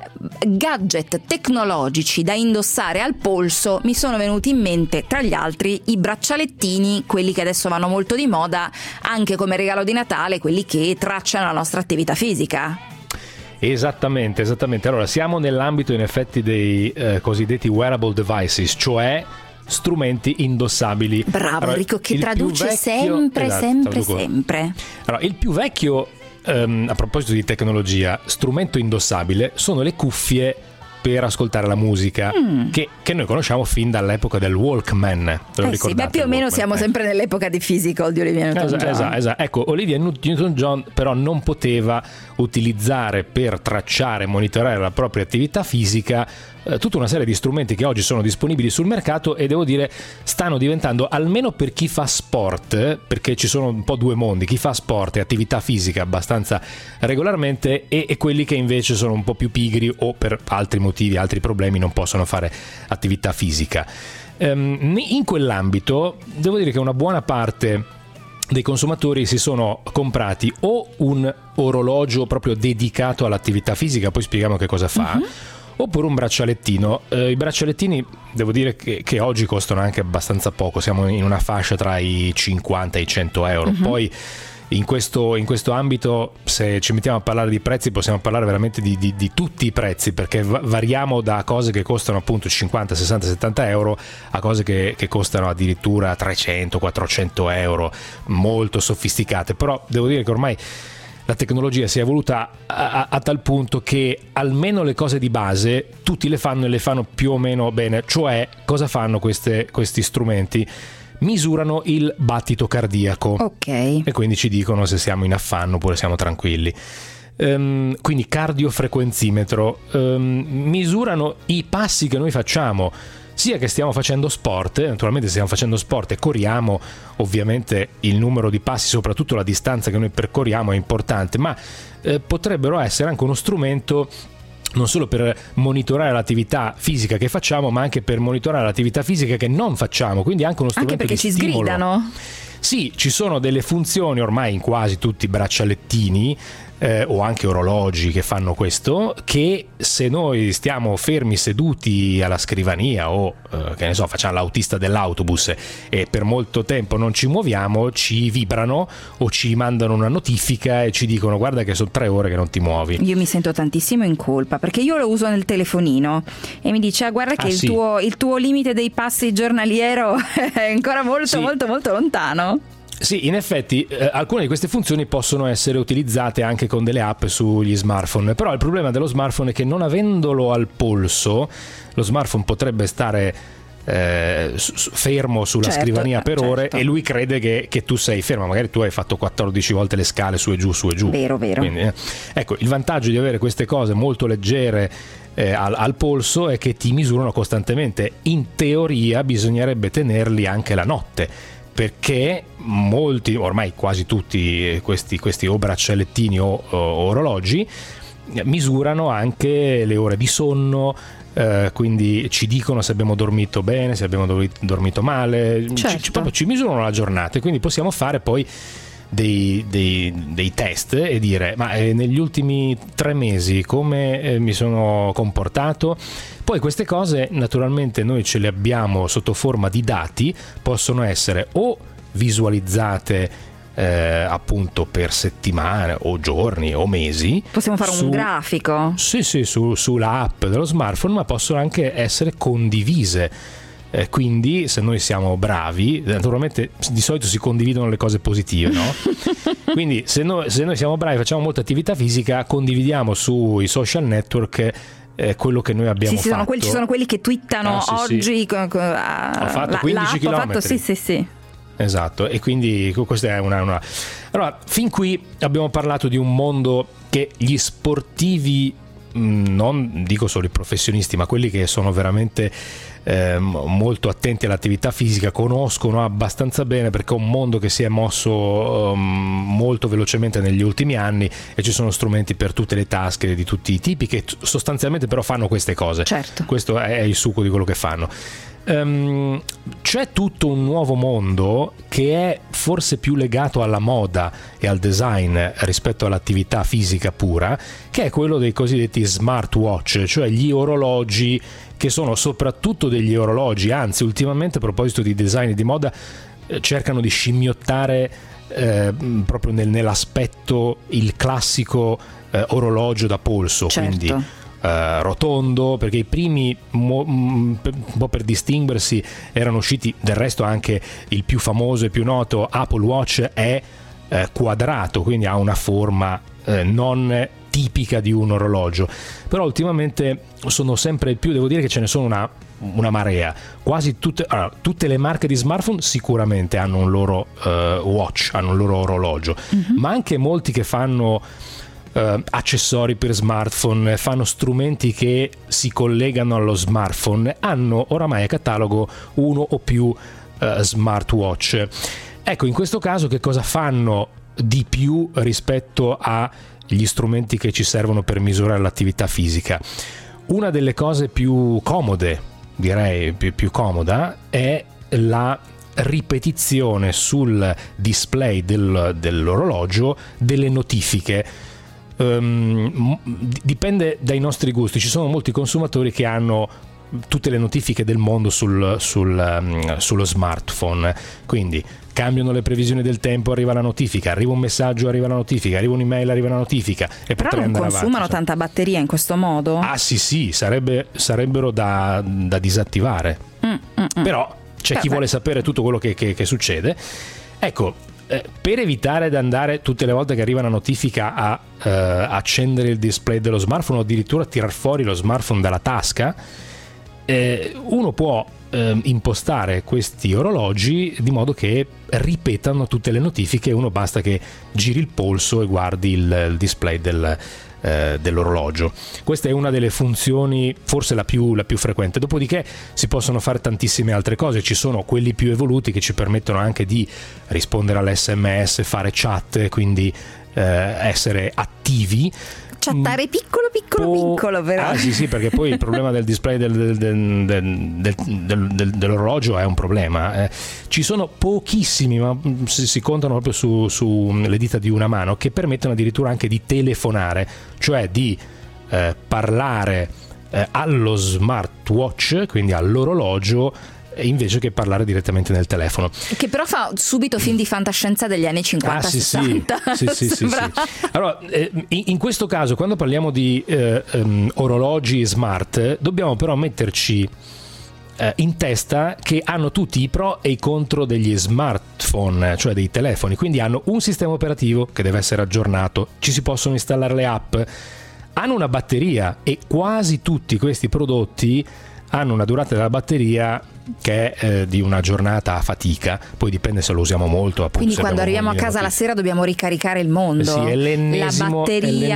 C: gadget tecnologici da indossare al polso, mi sono venuti in mente, tra gli altri, i braccialettini, quelli che adesso vanno molto di moda, anche come regalo di Natale, quelli che tracciano la nostra attività fisica.
O: Esattamente. Allora, siamo nell'ambito in effetti dei cosiddetti wearable devices, cioè strumenti indossabili.
C: Bravo,
O: allora,
C: Enrico, che traduce
O: vecchio,
C: sempre.
O: Allora, il più vecchio, a proposito di tecnologia, strumento indossabile sono le cuffie per ascoltare la musica, che noi conosciamo fin dall'epoca del Walkman.
C: Sì, beh, più o meno siamo sempre nell'epoca di Physical di Olivia Newton-John.
O: Esatto. Ecco, Olivia Newton-John però non poteva utilizzare per tracciare e monitorare la propria attività fisica tutta una serie di strumenti che oggi sono disponibili sul mercato, e devo dire stanno diventando, almeno per chi fa sport, perché ci sono un po' due mondi, chi fa sport e attività fisica abbastanza regolarmente e quelli che invece sono un po' più pigri o per altri motivi, altri problemi non possono fare attività fisica. In quell'ambito devo dire che una buona parte dei consumatori si sono comprati o un orologio proprio dedicato all'attività fisica, poi spieghiamo che cosa fa, oppure un braccialettino. I braccialettini devo dire che oggi costano anche abbastanza poco, siamo in una fascia tra i 50 e i 100 euro. Poi in questo ambito, se ci mettiamo a parlare di prezzi, possiamo parlare veramente di tutti i prezzi, perché variamo da cose che costano appunto 50, 60, 70 euro a cose che costano addirittura 300, 400 euro, molto sofisticate. Però devo dire che ormai la tecnologia si è evoluta a tal punto che almeno le cose di base tutti le fanno, e le fanno più o meno bene. Cioè, cosa fanno questi strumenti? Misurano il battito cardiaco,
C: ok,
O: e quindi ci dicono se siamo in affanno oppure siamo tranquilli. Quindi cardiofrequenzimetro, misurano i passi che noi facciamo, sia che stiamo facendo sport. Naturalmente se stiamo facendo sport e corriamo, ovviamente il numero di passi, soprattutto la distanza che noi percorriamo, è importante, ma potrebbero essere anche uno strumento non solo per monitorare l'attività fisica che facciamo, ma anche per monitorare l'attività fisica che non facciamo, quindi anche uno strumento
C: anche perché
O: di
C: ci
O: stimolo.
C: sgridano.
O: Sì, ci sono delle funzioni ormai in quasi tutti i braccialettini o anche orologi che fanno questo, che se noi stiamo fermi seduti alla scrivania o che ne so, facciamo l'autista dell'autobus e per molto tempo non ci muoviamo, ci vibrano o ci mandano una notifica e ci dicono: guarda che sono 3 ore che non ti muovi.
C: Io mi sento tantissimo in colpa, perché io lo uso nel telefonino e mi dice: guarda che il tuo limite dei passi giornaliero è ancora molto lontano.
O: Sì, in effetti alcune di queste funzioni possono essere utilizzate anche con delle app sugli smartphone, però il problema dello smartphone è che, non avendolo al polso, lo smartphone potrebbe stare fermo sulla scrivania per ore, e lui crede che tu sei fermo, magari tu hai fatto 14 volte le scale su e giù.
C: Vero.
O: Quindi, ecco, il vantaggio di avere queste cose molto leggere al polso è che ti misurano costantemente. In teoria bisognerebbe tenerli anche la notte, perché molti, ormai quasi tutti questi o braccialettini o orologi misurano anche le ore di sonno, quindi ci dicono se abbiamo dormito bene, se abbiamo dormito male, ci misurano la giornata, e quindi possiamo fare poi dei test e dire: ma negli ultimi 3 mesi come mi sono comportato? Poi queste cose naturalmente noi ce le abbiamo sotto forma di dati, possono essere o visualizzate appunto per settimane o giorni o mesi.
C: Possiamo fare un grafico?
O: Sì, sulla app dello smartphone, ma possono anche essere condivise. Quindi se noi siamo bravi, naturalmente di solito si condividono le cose positive, no? Quindi se noi siamo bravi, facciamo molta attività fisica, condividiamo sui social network quello che noi abbiamo fatto.
C: Ci sono quelli che twittano oggi.
O: Ho fatto 15 km.
C: Sì.
O: esatto, e quindi questa è una... Allora, fin qui abbiamo parlato di un mondo che gli sportivi, non dico solo i professionisti, ma quelli che sono veramente molto attenti all'attività fisica, conoscono abbastanza bene, perché è un mondo che si è mosso molto velocemente negli ultimi anni e ci sono strumenti per tutte le tasche di tutti i tipi che sostanzialmente però fanno queste cose.
C: Certo.
O: Questo è il succo di quello che fanno. C'è tutto un nuovo mondo che è forse più legato alla moda e al design rispetto all'attività fisica pura, che è quello dei cosiddetti smartwatch, cioè gli orologi, che sono soprattutto degli orologi, anzi ultimamente, a proposito di design e di moda, cercano di scimmiottare proprio nell'aspetto il classico orologio da polso, certo. Quindi rotondo, perché i primi un po' per distinguersi erano usciti, del resto anche il più famoso e più noto Apple Watch è quadrato, quindi ha una forma non tipica di un orologio, però ultimamente sono sempre più, devo dire che ce ne sono una marea, quasi tutte le marche di smartphone sicuramente hanno un loro watch, hanno un loro orologio, ma anche molti che fanno accessori per smartphone, fanno strumenti che si collegano allo smartphone, hanno oramai a catalogo uno o più smartwatch. Ecco, in questo caso che cosa fanno di più rispetto agli strumenti che ci servono per misurare l'attività fisica? Una delle cose più comode, direi più comoda, è la ripetizione sul display dell'orologio delle notifiche. Dipende dai nostri gusti. Ci sono molti consumatori che hanno tutte le notifiche del mondo sullo smartphone, quindi cambiano le previsioni del tempo, arriva la notifica, arriva un messaggio, arriva la notifica, arriva un'email, arriva la notifica, e
C: però non consumano tanta batteria in questo modo?
O: Ah sì, sarebbero da disattivare. Però c'è chi vuole sapere tutto quello che succede. Ecco, per evitare di andare tutte le volte che arriva una notifica a accendere il display dello smartphone o addirittura tirar fuori lo smartphone dalla tasca, uno può impostare questi orologi di modo che ripetano tutte le notifiche. Uno basta che giri il polso e guardi il display dell'orologio. Questa è una delle funzioni, forse la più frequente. Dopodiché si possono fare tantissime altre cose. Ci sono quelli più evoluti che ci permettono anche di rispondere all'SMS, fare chat, quindi essere attivi,
C: chattare piccolo però.
O: Ah sì, perché poi il problema del display dell'orologio è un problema. Ci sono pochissimi, ma si contano proprio su le dita di una mano, che permettono addirittura anche di telefonare, cioè di parlare allo smartwatch, quindi all'orologio, invece che parlare direttamente nel telefono,
C: che però fa subito film di fantascienza degli anni 50-60.
O: Sì. Allora, in questo caso, quando parliamo di orologi smart, dobbiamo però metterci in testa che hanno tutti i pro e i contro degli smartphone, cioè dei telefoni. Quindi hanno un sistema operativo che deve essere aggiornato, ci si possono installare le app, hanno una batteria, e quasi tutti questi prodotti hanno una durata della batteria che è di una giornata a fatica, poi dipende se lo usiamo molto, appunto.
C: Quindi quando arriviamo a casa la sera dobbiamo ricaricare il mondo.
O: Sì, è l'ennesimo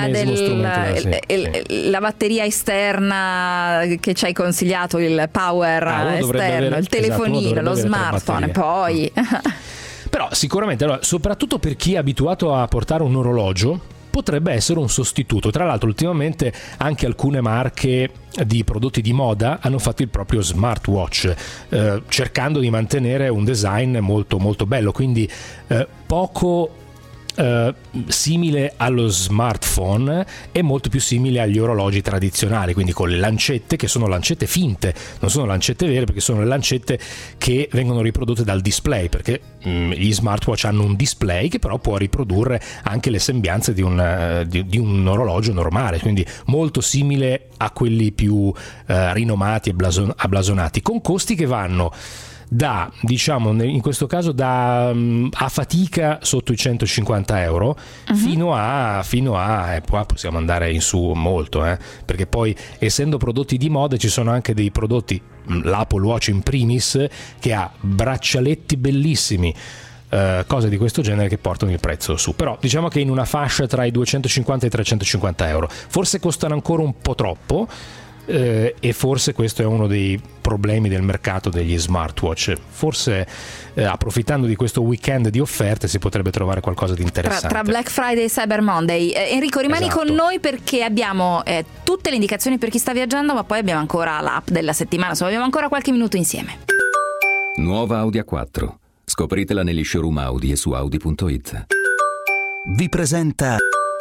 C: la batteria esterna che ci hai consigliato, il power esterno, il telefonino, lo smartphone, poi
O: però sicuramente, allora, soprattutto per chi è abituato a portare un orologio, potrebbe essere un sostituto. Tra l'altro ultimamente anche alcune marche di prodotti di moda hanno fatto il proprio smartwatch, cercando di mantenere un design molto molto bello, quindi poco simile allo smartphone e molto più simile agli orologi tradizionali, quindi con le lancette, che sono lancette finte, non sono lancette vere, perché sono le lancette che vengono riprodotte dal display, perché gli smartwatch hanno un display che però può riprodurre anche le sembianze di un orologio normale, quindi molto simile a quelli più rinomati e blasonati, con costi che vanno da, diciamo, in questo caso da a fatica sotto i 150 euro fino a qua possiamo andare in su molto, perché poi essendo prodotti di moda ci sono anche dei prodotti, l'Apple Watch in primis, che ha braccialetti bellissimi, cose di questo genere che portano il prezzo su. Però diciamo che in una fascia tra i 250 e i 350 euro, forse costano ancora un po' troppo, e forse questo è uno dei problemi del mercato degli smartwatch. Forse approfittando di questo weekend di offerte si potrebbe trovare qualcosa di interessante
C: tra Black Friday e Cyber Monday. Enrico, rimani con noi perché abbiamo tutte le indicazioni per chi sta viaggiando, ma poi abbiamo ancora l'app della settimana, insomma abbiamo ancora qualche minuto insieme.
I: Nuova Audi A4, scopritela negli showroom Audi e su Audi.it.
A: Vi presenta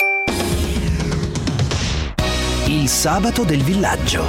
A: il sabato del villaggio.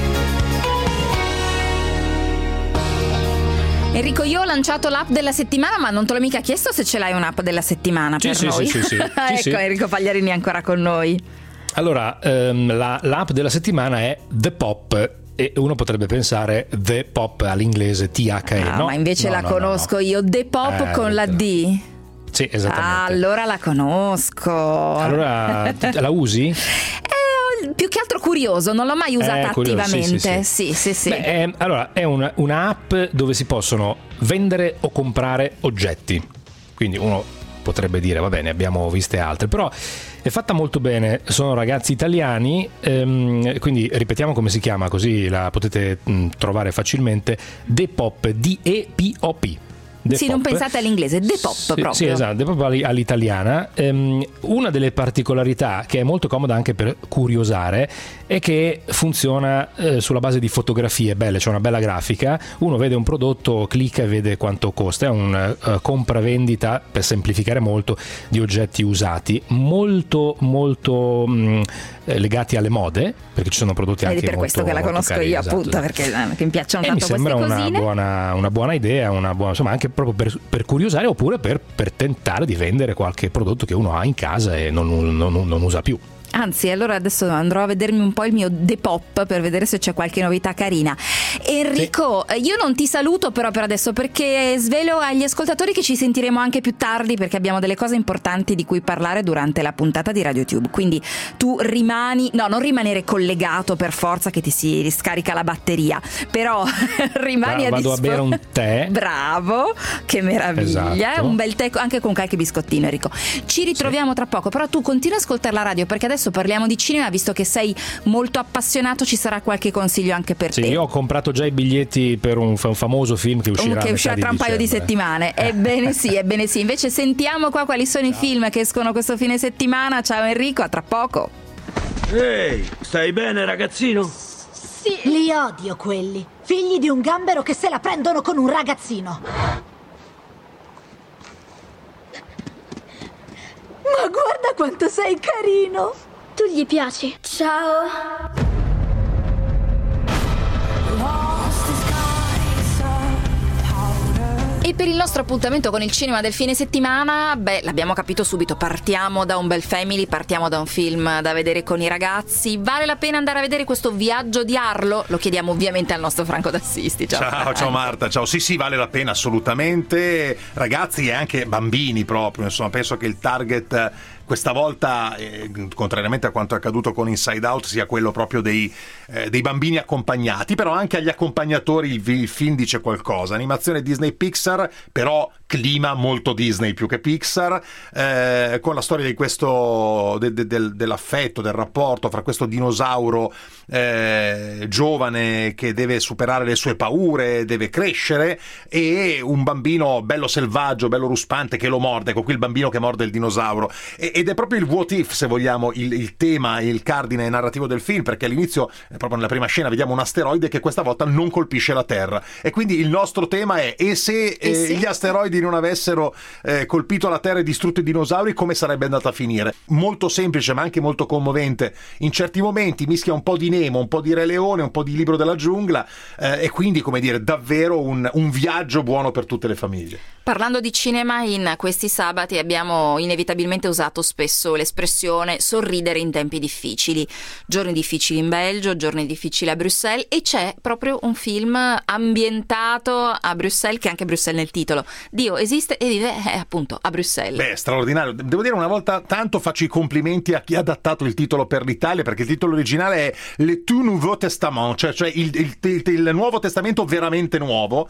C: Enrico, io ho lanciato l'app della settimana, ma non te l'ho mica chiesto se ce l'hai un'app della settimana per noi.
O: Sì.
C: Ecco, Enrico Pagliarini è ancora con noi.
O: Allora, l'app della settimana è The Pop, e uno potrebbe pensare The Pop all'inglese THE, no?
C: Ma invece la conosco io, The Pop con la D.
O: Sì, esattamente.
C: Allora la conosco.
O: Allora, la usi?
C: Più che altro curioso, non l'ho mai usata attivamente. Sì.
O: Beh, allora, è una app dove si possono vendere o comprare oggetti. Quindi uno potrebbe dire, va bene, abbiamo viste altre, però è fatta molto bene, sono ragazzi italiani, quindi ripetiamo come si chiama, così la potete trovare facilmente. Depop, D-E-P-O-P.
C: Sì, non pensate all'inglese, The Pop proprio.
O: Sì, esatto, The Pop all'italiana. Una delle particolarità che è molto comoda anche per curiosare è che funziona sulla base di fotografie belle, c'è una bella grafica, uno vede un prodotto, clicca e vede quanto costa, è un compravendita, per semplificare molto, di oggetti usati, molto legati alle mode, perché ci sono prodotti anche
C: per questo che la conosco carini, io, appunto, perché mi piacciono tanto queste cosine.
O: Mi sembra una buona idea, insomma, anche proprio per curiosare, oppure per tentare di vendere qualche prodotto che uno ha in casa e non usa più.
C: Anzi, allora adesso andrò a vedermi un po' il mio Depop per vedere se c'è qualche novità carina. Enrico, io non ti saluto però per adesso, perché svelo agli ascoltatori che ci sentiremo anche più tardi, perché abbiamo delle cose importanti di cui parlare durante la puntata di RadioTube. Quindi tu non rimanere collegato per forza che ti si riscarica la batteria, però rimani
O: vado a bere un tè.
C: Bravo, che meraviglia.
O: Esatto.
C: Un bel tè anche con qualche biscottino, Enrico. Ci ritroviamo tra poco, però tu continua a ascoltare la radio, perché adesso parliamo di cinema, visto che sei molto appassionato, ci sarà qualche consiglio anche per te.
O: Io ho comprato già i biglietti per un famoso film che uscirà
C: tra un paio di settimane. Ebbene sì. Invece sentiamo qua quali sono i film che escono questo fine settimana. Ciao Enrico, a tra poco.
P: Ehi, stai bene ragazzino?
Q: Sì, li odio quelli, figli di un gambero che se la prendono con un ragazzino. Ma guarda quanto sei carino!
R: Tu gli piaci. Ciao.
C: E per il nostro appuntamento con il cinema del fine settimana, l'abbiamo capito subito, partiamo da un bel family, partiamo da un film da vedere con i ragazzi. Vale la pena andare a vedere questo Viaggio di Arlo? Lo chiediamo ovviamente al nostro Franco D'Assisti.
K: Ciao Marta, ciao. Sì, vale la pena assolutamente, ragazzi e anche bambini proprio, insomma, penso che il target questa volta, contrariamente a quanto è accaduto con Inside Out, sia quello proprio dei bambini accompagnati, però anche agli accompagnatori il film dice qualcosa. Animazione Disney Pixar, però clima molto Disney più che Pixar, con la storia di questo dell'affetto, del rapporto fra questo dinosauro giovane che deve superare le sue paure, deve crescere, e un bambino bello selvaggio, bello ruspante che lo morde, ecco qui il bambino che morde il dinosauro. Ed è proprio il what if, se vogliamo, il tema, il cardine narrativo del film, perché all'inizio, proprio nella prima scena, vediamo un asteroide che questa volta non colpisce la Terra, e quindi il nostro tema è: e se gli asteroidi non avessero colpito la Terra e distrutto i dinosauri, come sarebbe andata a finire? Molto semplice ma anche molto commovente in certi momenti, mischia un po' di Nemo, un po' di Re Leone, un po' di Libro della giungla, e quindi, come dire, davvero un viaggio buono per tutte le famiglie.
C: Parlando di cinema, in questi sabati abbiamo inevitabilmente usato spesso l'espressione sorridere in tempi difficili. Giorni difficili in Belgio, giorni difficili a Bruxelles, e c'è proprio un film ambientato a Bruxelles, che è anche Bruxelles nel titolo. Dio esiste e vive appunto a Bruxelles.
K: Beh, straordinario. Devo dire, una volta tanto faccio i complimenti a chi ha adattato il titolo per l'Italia, perché il titolo originale è Le Tout Nouveau Testament, cioè il Nuovo Testamento veramente nuovo,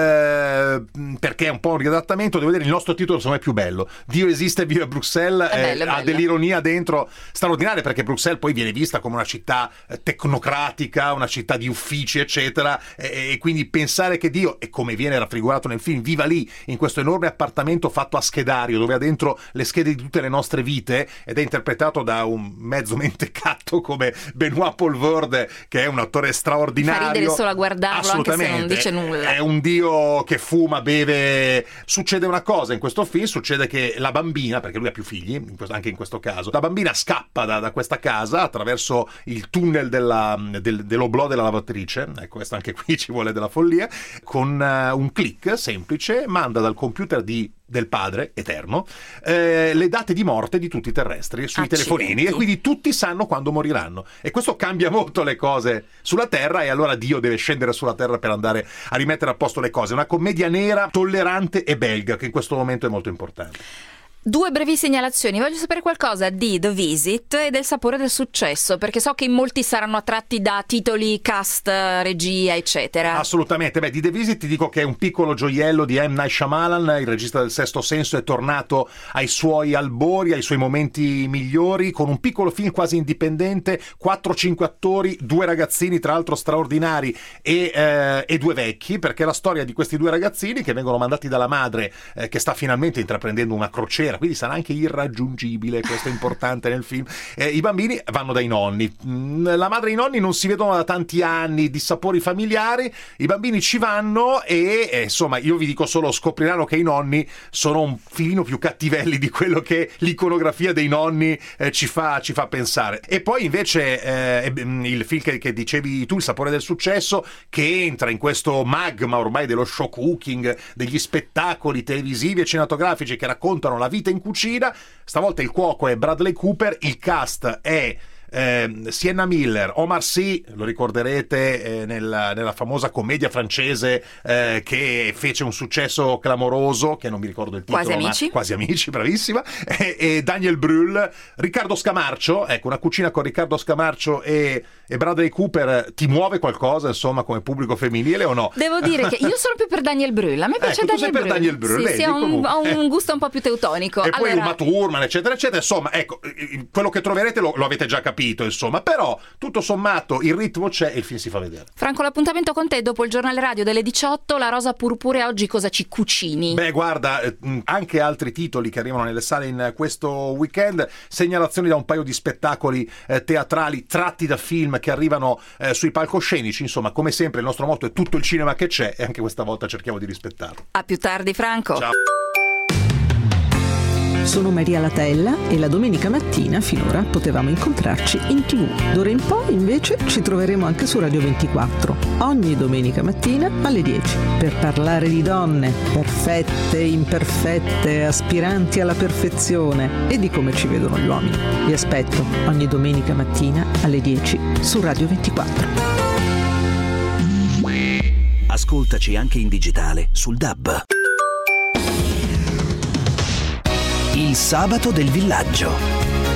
K: perché è un po' un riadattamento. Devo dire, il nostro titolo secondo me è più bello. Dio esiste, vive a Bruxelles, ha dell'ironia dentro straordinaria, perché Bruxelles poi viene vista come una città tecnocratica, una città di uffici eccetera, e quindi pensare che Dio, e come viene raffigurato nel film, viva lì in questo enorme appartamento fatto a schedario dove ha dentro le schede di tutte le nostre vite, ed è interpretato da un mezzo mentecatto come Benoît Poelvoorde, che è un attore straordinario.
C: Fa ridere solo a guardarlo, anche se non dice nulla.
K: È un Dio che fuma, beve. Succede una cosa in questo film, succede che la bambina, perché lui ha più figli anche in questo caso, la bambina scappa da questa casa attraverso il tunnel dell'oblò della lavatrice. Ecco, questo anche qui ci vuole della follia. Con un click semplice manda dal computer del padre eterno le date di morte di tutti i terrestri sui telefonini, e quindi tutti sanno quando moriranno, e questo cambia molto le cose sulla Terra, e allora Dio deve scendere sulla Terra per andare a rimettere a posto le cose. Una commedia nera, tollerante e belga, che in questo momento è molto importante.
C: Due brevi segnalazioni. Voglio sapere qualcosa di The Visit e del sapore del successo, perché so che in molti saranno attratti da titoli, cast, regia, eccetera.
K: Assolutamente. Beh, di The Visit ti dico che è un piccolo gioiello di M. Night Shyamalan, il regista del Sesto Senso. È tornato ai suoi albori, ai suoi momenti migliori, con un piccolo film quasi indipendente, 4-5 attori, 2 ragazzini tra l'altro straordinari e 2 vecchi, perché è la storia di questi 2 ragazzini che vengono mandati dalla madre, che sta finalmente intraprendendo una crociera, quindi sarà anche irraggiungibile, questo è importante nel film. I bambini vanno dai nonni, la madre e i nonni non si vedono da tanti anni, dissapori familiari, i bambini ci vanno e insomma, io vi dico solo, scopriranno che i nonni sono un filino più cattivelli di quello che l'iconografia dei nonni ci fa pensare. E poi invece il film che dicevi tu, Il sapore del successo, che entra in questo magma ormai dello show cooking, degli spettacoli televisivi e cinematografici che raccontano la vita in cucina. Stavolta il cuoco è Bradley Cooper, il cast è Sienna Miller, Omar Sy, lo ricorderete nella famosa commedia francese che fece un successo clamoroso, che non mi ricordo il titolo, Quasi Amici, bravissima, e Daniel Brühl, Riccardo Scamarcio. Ecco, una cucina con Riccardo Scamarcio e Bradley Cooper ti muove qualcosa, insomma, come pubblico femminile o no?
C: Devo dire che io sono più per Daniel Brühl, a me piace Daniel Brühl. Sì, ho un gusto un po' più teutonico.
K: E poi Uma Thurman, eccetera eccetera, insomma, ecco, quello che troverete lo avete già capito, insomma, però tutto sommato il ritmo c'è e il film si fa vedere.
C: Franco, l'appuntamento con te dopo il giornale radio delle 18, La Rosa Purpurea. Oggi cosa ci cucini?
K: Beh, guarda, anche altri titoli che arrivano nelle sale in questo weekend, segnalazioni da un paio di spettacoli teatrali tratti da film che arrivano sui palcoscenici. Insomma, come sempre il nostro motto è tutto il cinema che c'è, e anche questa volta cerchiamo di rispettarlo.
C: A più tardi, Franco.
K: Ciao.
S: Sono Maria Latella e la domenica mattina finora potevamo incontrarci in TV. D'ora in poi invece ci troveremo anche su Radio 24, ogni domenica mattina alle 10, per parlare di donne, perfette, imperfette, aspiranti alla perfezione, e di come ci vedono gli uomini. Vi aspetto ogni domenica mattina alle 10 su Radio 24.
A: Ascoltaci anche in digitale sul DAB. Il sabato del villaggio.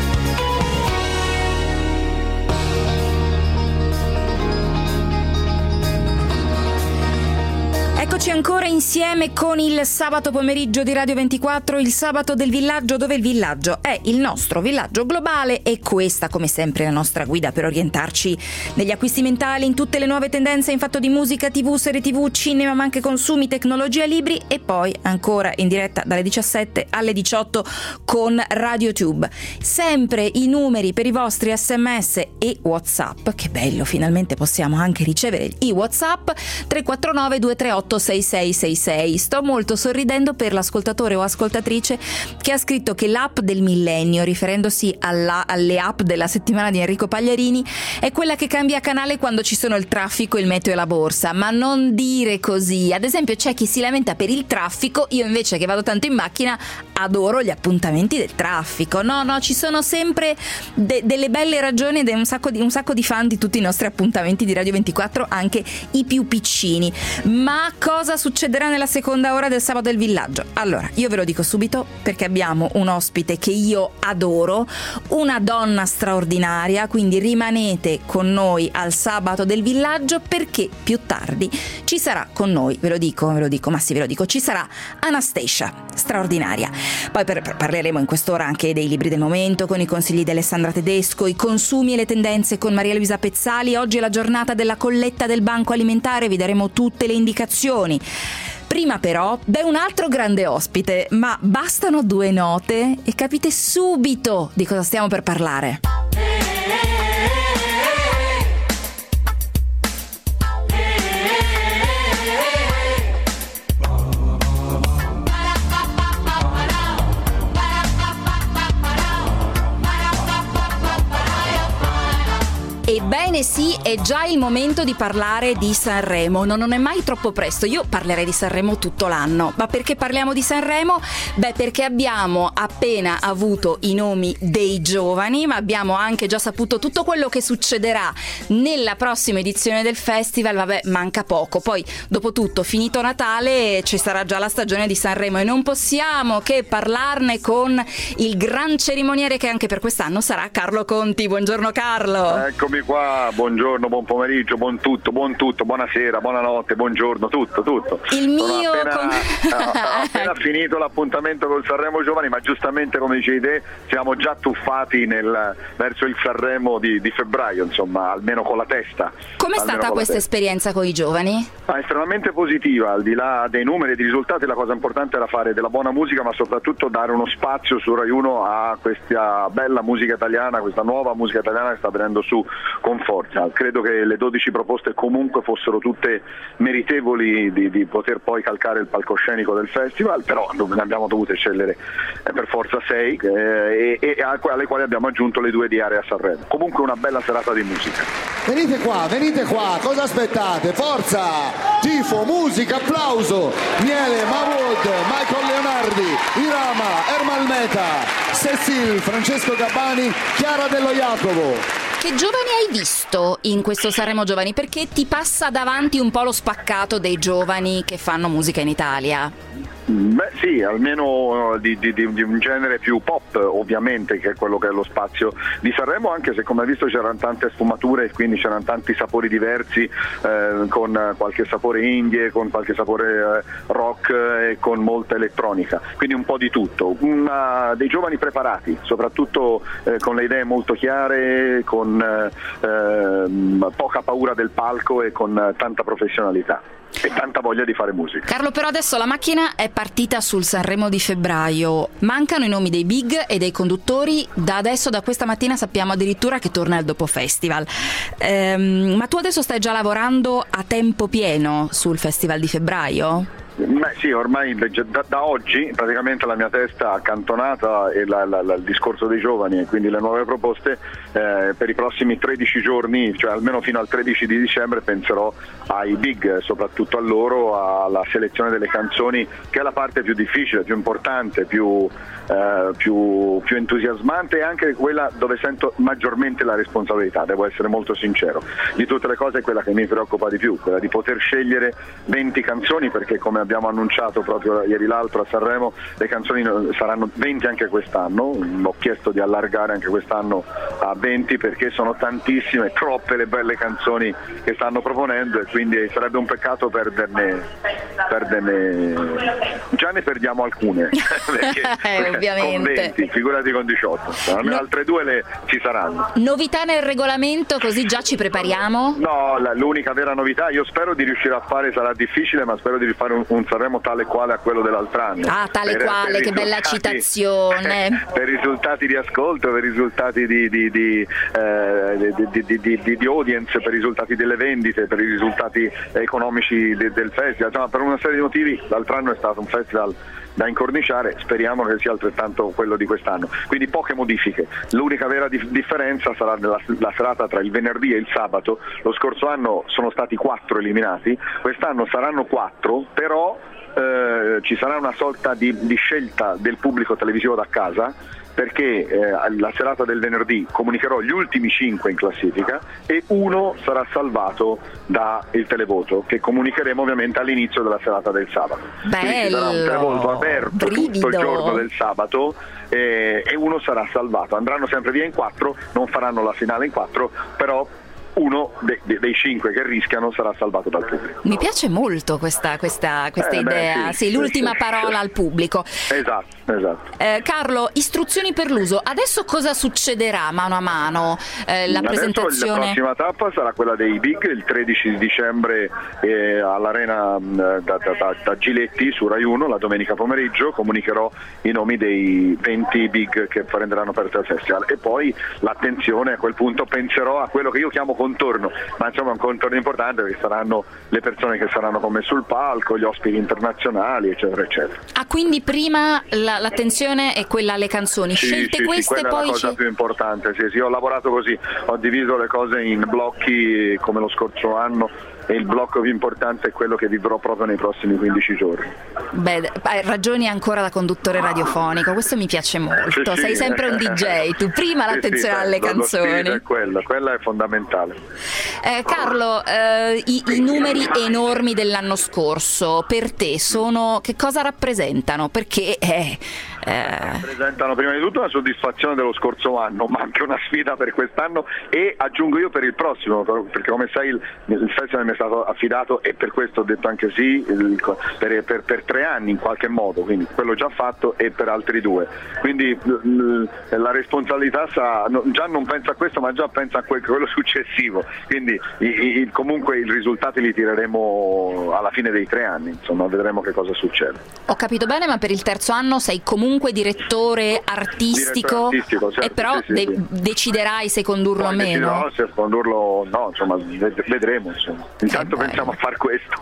C: Eccoci ancora insieme con il sabato pomeriggio di Radio 24, il sabato del villaggio, dove il villaggio è il nostro villaggio globale, e questa come sempre la nostra guida per orientarci negli acquisti mentali, in tutte le nuove tendenze in fatto di musica, TV, serie TV, cinema, ma anche consumi, tecnologia, libri, e poi ancora in diretta dalle 17 alle 18 con RadioTube. Sempre i numeri per i vostri SMS e WhatsApp, che bello, finalmente possiamo anche ricevere i WhatsApp, 349 238 86666. Sto molto sorridendo per l'ascoltatore o ascoltatrice che ha scritto che l'app del millennio, riferendosi alle app della settimana di Enrico Pagliarini, è quella che cambia canale quando ci sono il traffico, il meteo e la borsa. Ma non dire così. Ad esempio c'è chi si lamenta per il traffico, io invece che vado tanto in macchina adoro gli appuntamenti del traffico. No, ci sono sempre delle belle ragioni ed è un sacco di fan di tutti i nostri appuntamenti di Radio 24, anche i più piccini. Ma cosa succederà nella seconda ora del Sabato del Villaggio? Allora, io ve lo dico subito perché abbiamo un ospite che io adoro, una donna straordinaria, quindi rimanete con noi al Sabato del Villaggio perché più tardi ci sarà con noi, ve lo dico, ci sarà Anastacia, straordinaria. Poi parleremo in quest'ora anche dei libri del momento con i consigli di Alessandra Tedesco, i consumi e le tendenze con Maria Luisa Pezzali. Oggi è la giornata della colletta del Banco Alimentare, vi daremo tutte le indicazioni. Prima però, un altro grande ospite, ma bastano 2 note e capite subito di cosa stiamo per parlare. Ebbene sì, è già il momento di parlare di Sanremo. Non è mai troppo presto. Io parlerei di Sanremo tutto l'anno. Ma perché parliamo di Sanremo? Perché abbiamo appena avuto i nomi dei giovani, ma abbiamo anche già saputo tutto quello che succederà nella prossima edizione del festival. Manca poco. Poi, dopo tutto, finito Natale, ci sarà già la stagione di Sanremo e non possiamo che parlarne con il gran cerimoniere che anche per quest'anno sarà Carlo Conti. Buongiorno Carlo.
T: Eccomi qua, buongiorno, buon pomeriggio, buon tutto, buonasera, buonanotte, buongiorno, tutto.
C: Il mio
T: ho appena finito l'appuntamento col Sanremo Giovani, ma giustamente come dicevi te siamo già tuffati verso il Sanremo di febbraio, insomma, almeno con la testa.
C: Com'è stata questa esperienza con i giovani?
T: Estremamente positiva, al di là dei numeri e dei risultati. La cosa importante era fare della buona musica, ma soprattutto dare uno spazio su Rai 1 a questa bella musica italiana, questa nuova musica italiana che sta venendo su con forza. Credo che le 12 proposte comunque fossero tutte meritevoli di poter poi calcare il palcoscenico del festival, però ne abbiamo dovute scegliere per forza 6 e alle quali abbiamo aggiunto le 2 di Area Sanremo. Comunque una bella serata di musica.
U: Venite qua, cosa aspettate? Forza! Tifo, musica, applauso! Miele, Mahmood, Michael Leonardi, Irama, Ermal Meta, Cecil, Francesco Gabbani, Chiara Dello Jacopo.
C: Che giovani hai visto in questo Sanremo Giovani? Perché ti passa davanti un po' lo spaccato dei giovani che fanno musica in Italia?
T: Sì, almeno di un genere più pop, ovviamente, che è quello che è lo spazio di Sanremo, anche se come hai visto c'erano tante sfumature e quindi c'erano tanti sapori diversi, con qualche sapore indie, con qualche sapore rock e con molta elettronica, quindi un po' di tutto. Dei giovani preparati, soprattutto con le idee molto chiare, con poca paura del palco e con tanta professionalità e tanta voglia di fare musica.
C: Carlo, però adesso la macchina è partita sul Sanremo di febbraio, mancano i nomi dei big e dei conduttori. Da questa mattina sappiamo addirittura che torna il dopo festival, ma tu adesso stai già lavorando a tempo pieno sul festival di febbraio?
T: Sì, ormai da oggi praticamente la mia testa accantonata e il discorso dei giovani e quindi le nuove proposte per i prossimi 13 giorni, cioè almeno fino al 13 di dicembre penserò ai big, soprattutto a loro, alla selezione delle canzoni, che è la parte più difficile, più importante, più entusiasmante e anche quella dove sento maggiormente la responsabilità, devo essere molto sincero. Di tutte le cose è quella che mi preoccupa di più, quella di poter scegliere 20 canzoni, perché come abbiamo annunciato proprio ieri l'altro a Sanremo, le canzoni saranno 20 anche quest'anno. Ho chiesto di allargare anche quest'anno a 20 perché sono tantissime, troppe le belle canzoni che stanno proponendo e quindi sarebbe un peccato perderne. Già ne perdiamo alcune perché
C: ovviamente
T: con 20, figurati con 18, almeno altre 2 ci saranno.
C: Novità nel regolamento, così già ci prepariamo?
T: No, l'unica vera novità, io spero di riuscire a fare, sarà difficile, ma spero di fare un Sanremo tale quale a quello dell'altro anno.
C: Ah, tale quale, che bella citazione.
T: Per risultati di ascolto, per risultati di audience, per i risultati delle vendite, per i risultati economici del festival, insomma, per una serie di motivi l'altro anno è stato un festival da incorniciare, speriamo che sia altrettanto quello di quest'anno, quindi poche modifiche. L'unica vera differenza sarà la serata tra il venerdì e il sabato. Lo scorso anno sono stati 4 eliminati, quest'anno saranno 4, però ci sarà una sorta di scelta del pubblico televisivo da casa, perché la serata del venerdì comunicherò gli ultimi 5 in classifica e uno sarà salvato dal televoto, che comunicheremo ovviamente all'inizio della serata del sabato. Quindi ci sarà un televoto aperto tutto il giorno del sabato e uno sarà salvato. Andranno sempre via in 4, non faranno la finale in 4, però uno dei 5 che rischiano sarà salvato dal pubblico.
C: Mi piace molto questa idea, sì, l'ultima parola al pubblico.
T: Esatto.
C: Carlo, istruzioni per l'uso. Adesso cosa succederà mano a mano? La presentazione.
T: La prossima tappa sarà quella dei big, il 13 di dicembre all'Arena da Giletti su Rai 1, la domenica pomeriggio. Comunicherò i nomi dei 20 big che renderanno parte al festival, e poi l'attenzione a quel punto penserò a quello che io chiamo contorno, ma insomma un contorno importante, perché saranno le persone che saranno con me sul palco, gli ospiti internazionali, eccetera eccetera.
C: Ah, quindi prima l'attenzione è quella alle canzoni, scelte queste,
T: quella
C: poi
T: è la cosa più importante. Sì, ho lavorato così, ho diviso le cose in blocchi come lo scorso anno, e il blocco più importante è quello che vivrò proprio nei prossimi 15 giorni.
C: Beh, ragioni ancora da conduttore radiofonico, questo mi piace molto. Sei sempre un DJ, tu prima l'attenzione alle canzoni.
T: È quella è fondamentale.
C: Carlo, i numeri enormi dell'anno scorso per te che cosa rappresentano? Perché
T: rappresentano prima di tutto una soddisfazione dello scorso anno, ma anche una sfida per quest'anno, e aggiungo io per il prossimo, perché come sai il festival mi è stato affidato, e per questo ho detto anche sì per 3 anni in qualche modo, quindi quello già fatto, e per altri 2, quindi la responsabilità già non pensa a questo, ma già pensa a quello successivo, quindi comunque i risultati li tireremo alla fine dei 3 anni, insomma vedremo che cosa succede.
C: Ho capito bene, ma per il terzo anno sei comunque direttore artistico, certo, e però deciderai se condurlo o meno.
T: Se condurlo no, insomma vedremo, insomma. Intanto pensiamo a far questo.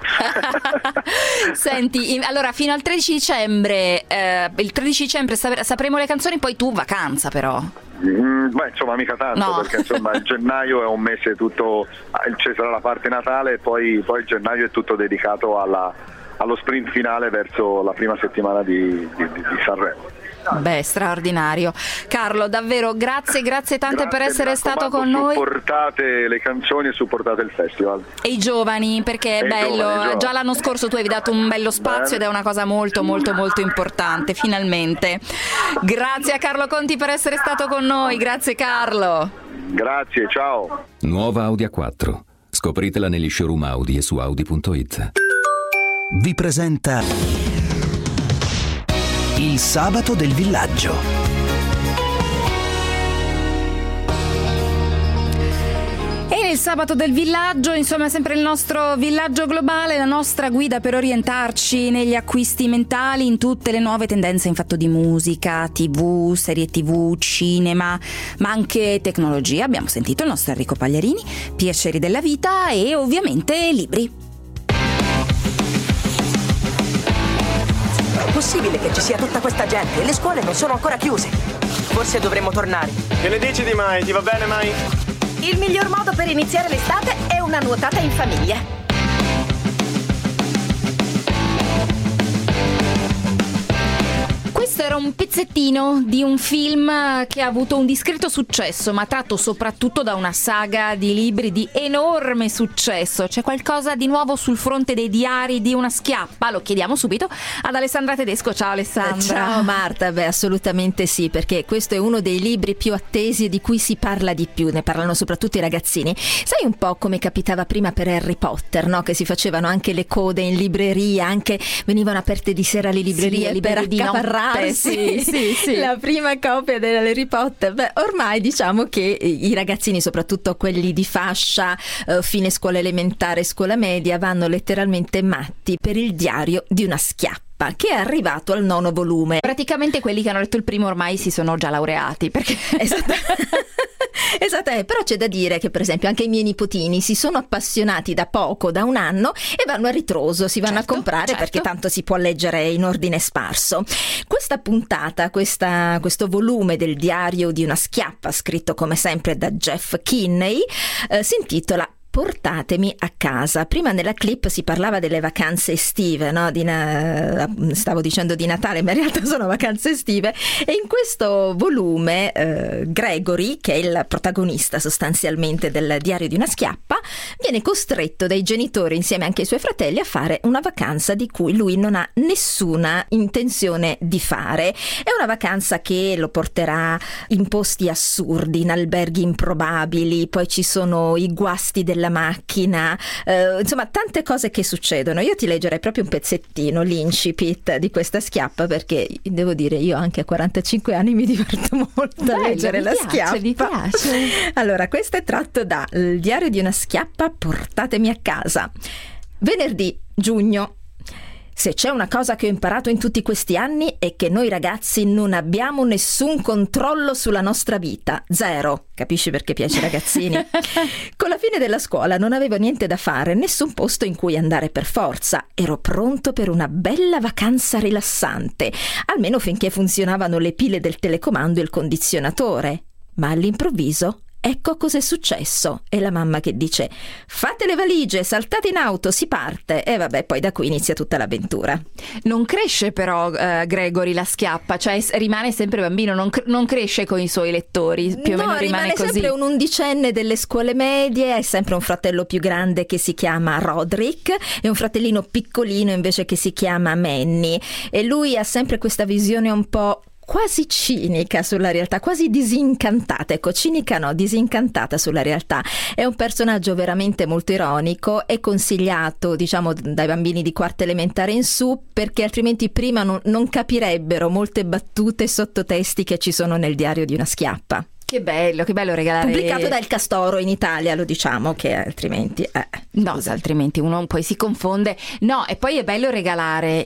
C: Senti, allora fino al 13 dicembre il 13 dicembre sapremo le canzoni, poi tu vacanza però.
T: Insomma mica tanto, perché insomma il gennaio è un mese tutto, ci sarà la parte Natale, e poi il gennaio è tutto dedicato allo sprint finale verso la prima settimana di Sanremo.
C: Beh, straordinario. Carlo, davvero grazie tante per essere stato con noi.
T: Supportate le canzoni e supportate il festival.
C: E i giovani, perché è bello. Già l'anno scorso tu avevi dato un bello spazio, ed è una cosa molto molto molto importante, finalmente. Grazie a Carlo Conti per essere stato con noi. Grazie Carlo.
T: Grazie, ciao.
I: Nuova Audi A4. Scopritela negli showroom Audi e su Audi.it.
A: Vi presenta Il sabato del villaggio.
C: E nel sabato del villaggio, insomma, sempre il nostro villaggio globale, la nostra guida per orientarci negli acquisti mentali, in tutte le nuove tendenze in fatto di musica, TV, serie TV, cinema, ma anche tecnologia. Abbiamo sentito il nostro Enrico Pagliarini, piaceri della vita e ovviamente libri.
B: È possibile che ci sia tutta questa gente e le scuole non sono ancora chiuse? Forse dovremmo tornare.
V: Che ne dici di Mai? Ti va bene Mai?
Q: Il miglior modo per iniziare l'estate è una nuotata in famiglia.
C: Questo era un pezzettino di un film che ha avuto un discreto successo, ma tratto soprattutto da una saga di libri di enorme successo. C'è qualcosa di nuovo sul fronte dei diari di una schiappa? Lo chiediamo subito ad Alessandra Tedesco. Ciao Alessandra.
W: Ciao Marta, assolutamente sì, perché questo è uno dei libri più attesi e di cui si parla di più, ne parlano soprattutto i ragazzini. Sai un po' come capitava prima per Harry Potter, no? Che si facevano anche le code in libreria, anche venivano aperte di sera le librerie,
C: sì,
W: libere di notte. sì. La prima copia dell'Harry Potter. Beh, ormai diciamo che i ragazzini, soprattutto quelli di fascia fine scuola elementare, scuola media, vanno letteralmente matti per il diario di una schiappa, che è arrivato al 9° volume.
C: Praticamente quelli che hanno letto il primo ormai si sono già laureati, perché
W: Esattamente, però c'è da dire che per esempio anche i miei nipotini si sono appassionati da poco, da un anno, e vanno a ritroso, si vanno a comprare perché tanto si può leggere in ordine sparso. Questa puntata, questo volume del diario di una schiappa, scritto come sempre da Jeff Kinney, si intitola Portatemi a casa. Prima nella clip si parlava delle vacanze estive, no? Stavo dicendo di Natale, ma in realtà sono vacanze estive, e in questo volume Gregory, che è il protagonista sostanzialmente del diario di una schiappa, viene costretto dai genitori insieme anche ai suoi fratelli a fare una vacanza di cui lui non ha nessuna intenzione di fare. È una vacanza che lo porterà in posti assurdi, in alberghi improbabili, poi ci sono i guasti della macchina, insomma tante cose che succedono. Io ti leggerei proprio un pezzettino, l'incipit di questa schiappa, perché devo dire io anche a 45 anni mi diverto molto a leggere la schiappa.
C: Mi piace.
W: Allora, questo è tratto da Il diario di una schiappa, portatemi a casa. Venerdì, giugno. Se c'è una cosa che ho imparato in tutti questi anni è che noi ragazzi non abbiamo nessun controllo sulla nostra vita. Zero. Capisci perché piace ai ragazzini? Con la fine della scuola non avevo niente da fare, nessun posto in cui andare per forza. Ero pronto per una bella vacanza rilassante, almeno finché funzionavano le pile del telecomando e il condizionatore. Ma all'improvviso ecco cos'è successo. E la mamma che dice: fate le valigie, saltate in auto, si parte. E vabbè, poi da qui inizia tutta l'avventura.
C: Non cresce però Gregory la schiappa, cioè rimane sempre bambino, non cresce con i suoi lettori, più o meno rimane così.
W: Sempre un undicenne delle scuole medie, è sempre un fratello più grande che si chiama Roderick e un fratellino piccolino invece che si chiama Manny, e lui ha sempre questa visione un po' quasi cinica sulla realtà, quasi disincantata, ecco, cinica no, disincantata sulla realtà. È un personaggio veramente molto ironico, è consigliato, diciamo, dai bambini di quarta elementare in su, perché altrimenti prima non capirebbero molte battute e sottotesti che ci sono nel diario di una schiappa.
C: Che bello regalare.
W: Pubblicato da Il Castoro in Italia, lo diciamo, che altrimenti
C: no, altrimenti uno poi si confonde. No, e poi è bello regalare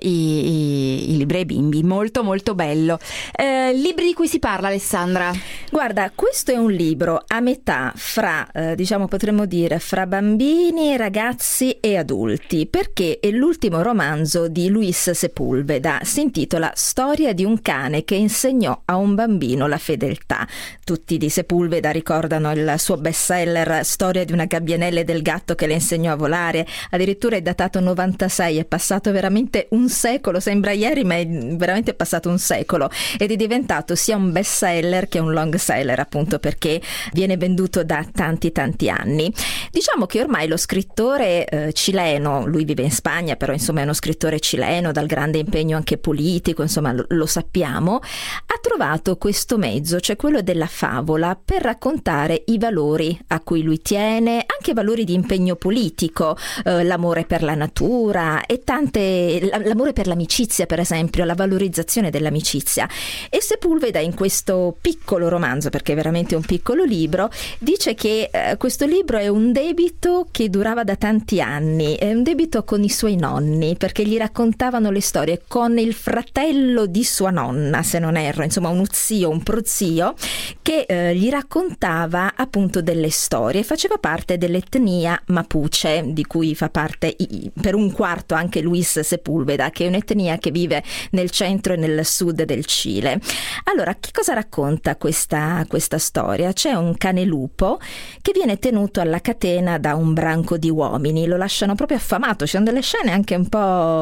C: i libri ai bimbi, molto molto bello. Libri di cui si parla, Alessandra?
W: Guarda, questo è un libro a metà fra, diciamo, potremmo dire, fra bambini, ragazzi e adulti, perché è l'ultimo romanzo di Luis Sepúlveda, si intitola Storia di un cane che insegnò a un bambino la fedeltà. Tutti di Sepúlveda ricordano il suo bestseller Storia di una gabbianella e del gatto che le insegnò a volare, addirittura è datato 96, è passato veramente un secolo, sembra ieri ma è veramente passato un secolo, ed è diventato sia un bestseller che un long seller, appunto perché viene venduto da tanti anni. Diciamo che ormai lo scrittore cileno, lui vive in Spagna, però insomma è uno scrittore cileno dal grande impegno anche politico, insomma lo sappiamo, ha trovato questo mezzo, cioè quello della favola, per raccontare i valori a cui lui tiene, anche valori di impegno politico, l'amore per la natura e l'amore per l'amicizia, per esempio, la valorizzazione dell'amicizia. E Sepúlveda in questo piccolo romanzo, perché è veramente un piccolo libro, dice che questo libro è un debito che durava da tanti anni, è un debito con i suoi nonni, perché gli raccontavano le storie, con il fratello di sua nonna, se non erro, insomma un zio, un prozio, che gli raccontava appunto delle storie. Faceva parte dell'etnia Mapuche, di cui fa parte per un quarto anche Luis Sepúlveda, che è un'etnia che vive nel centro e nel sud del Cile. Allora, che cosa racconta questa storia? C'è un cane lupo che viene tenuto alla catena da un branco di uomini, lo lasciano proprio affamato, ci sono delle scene anche un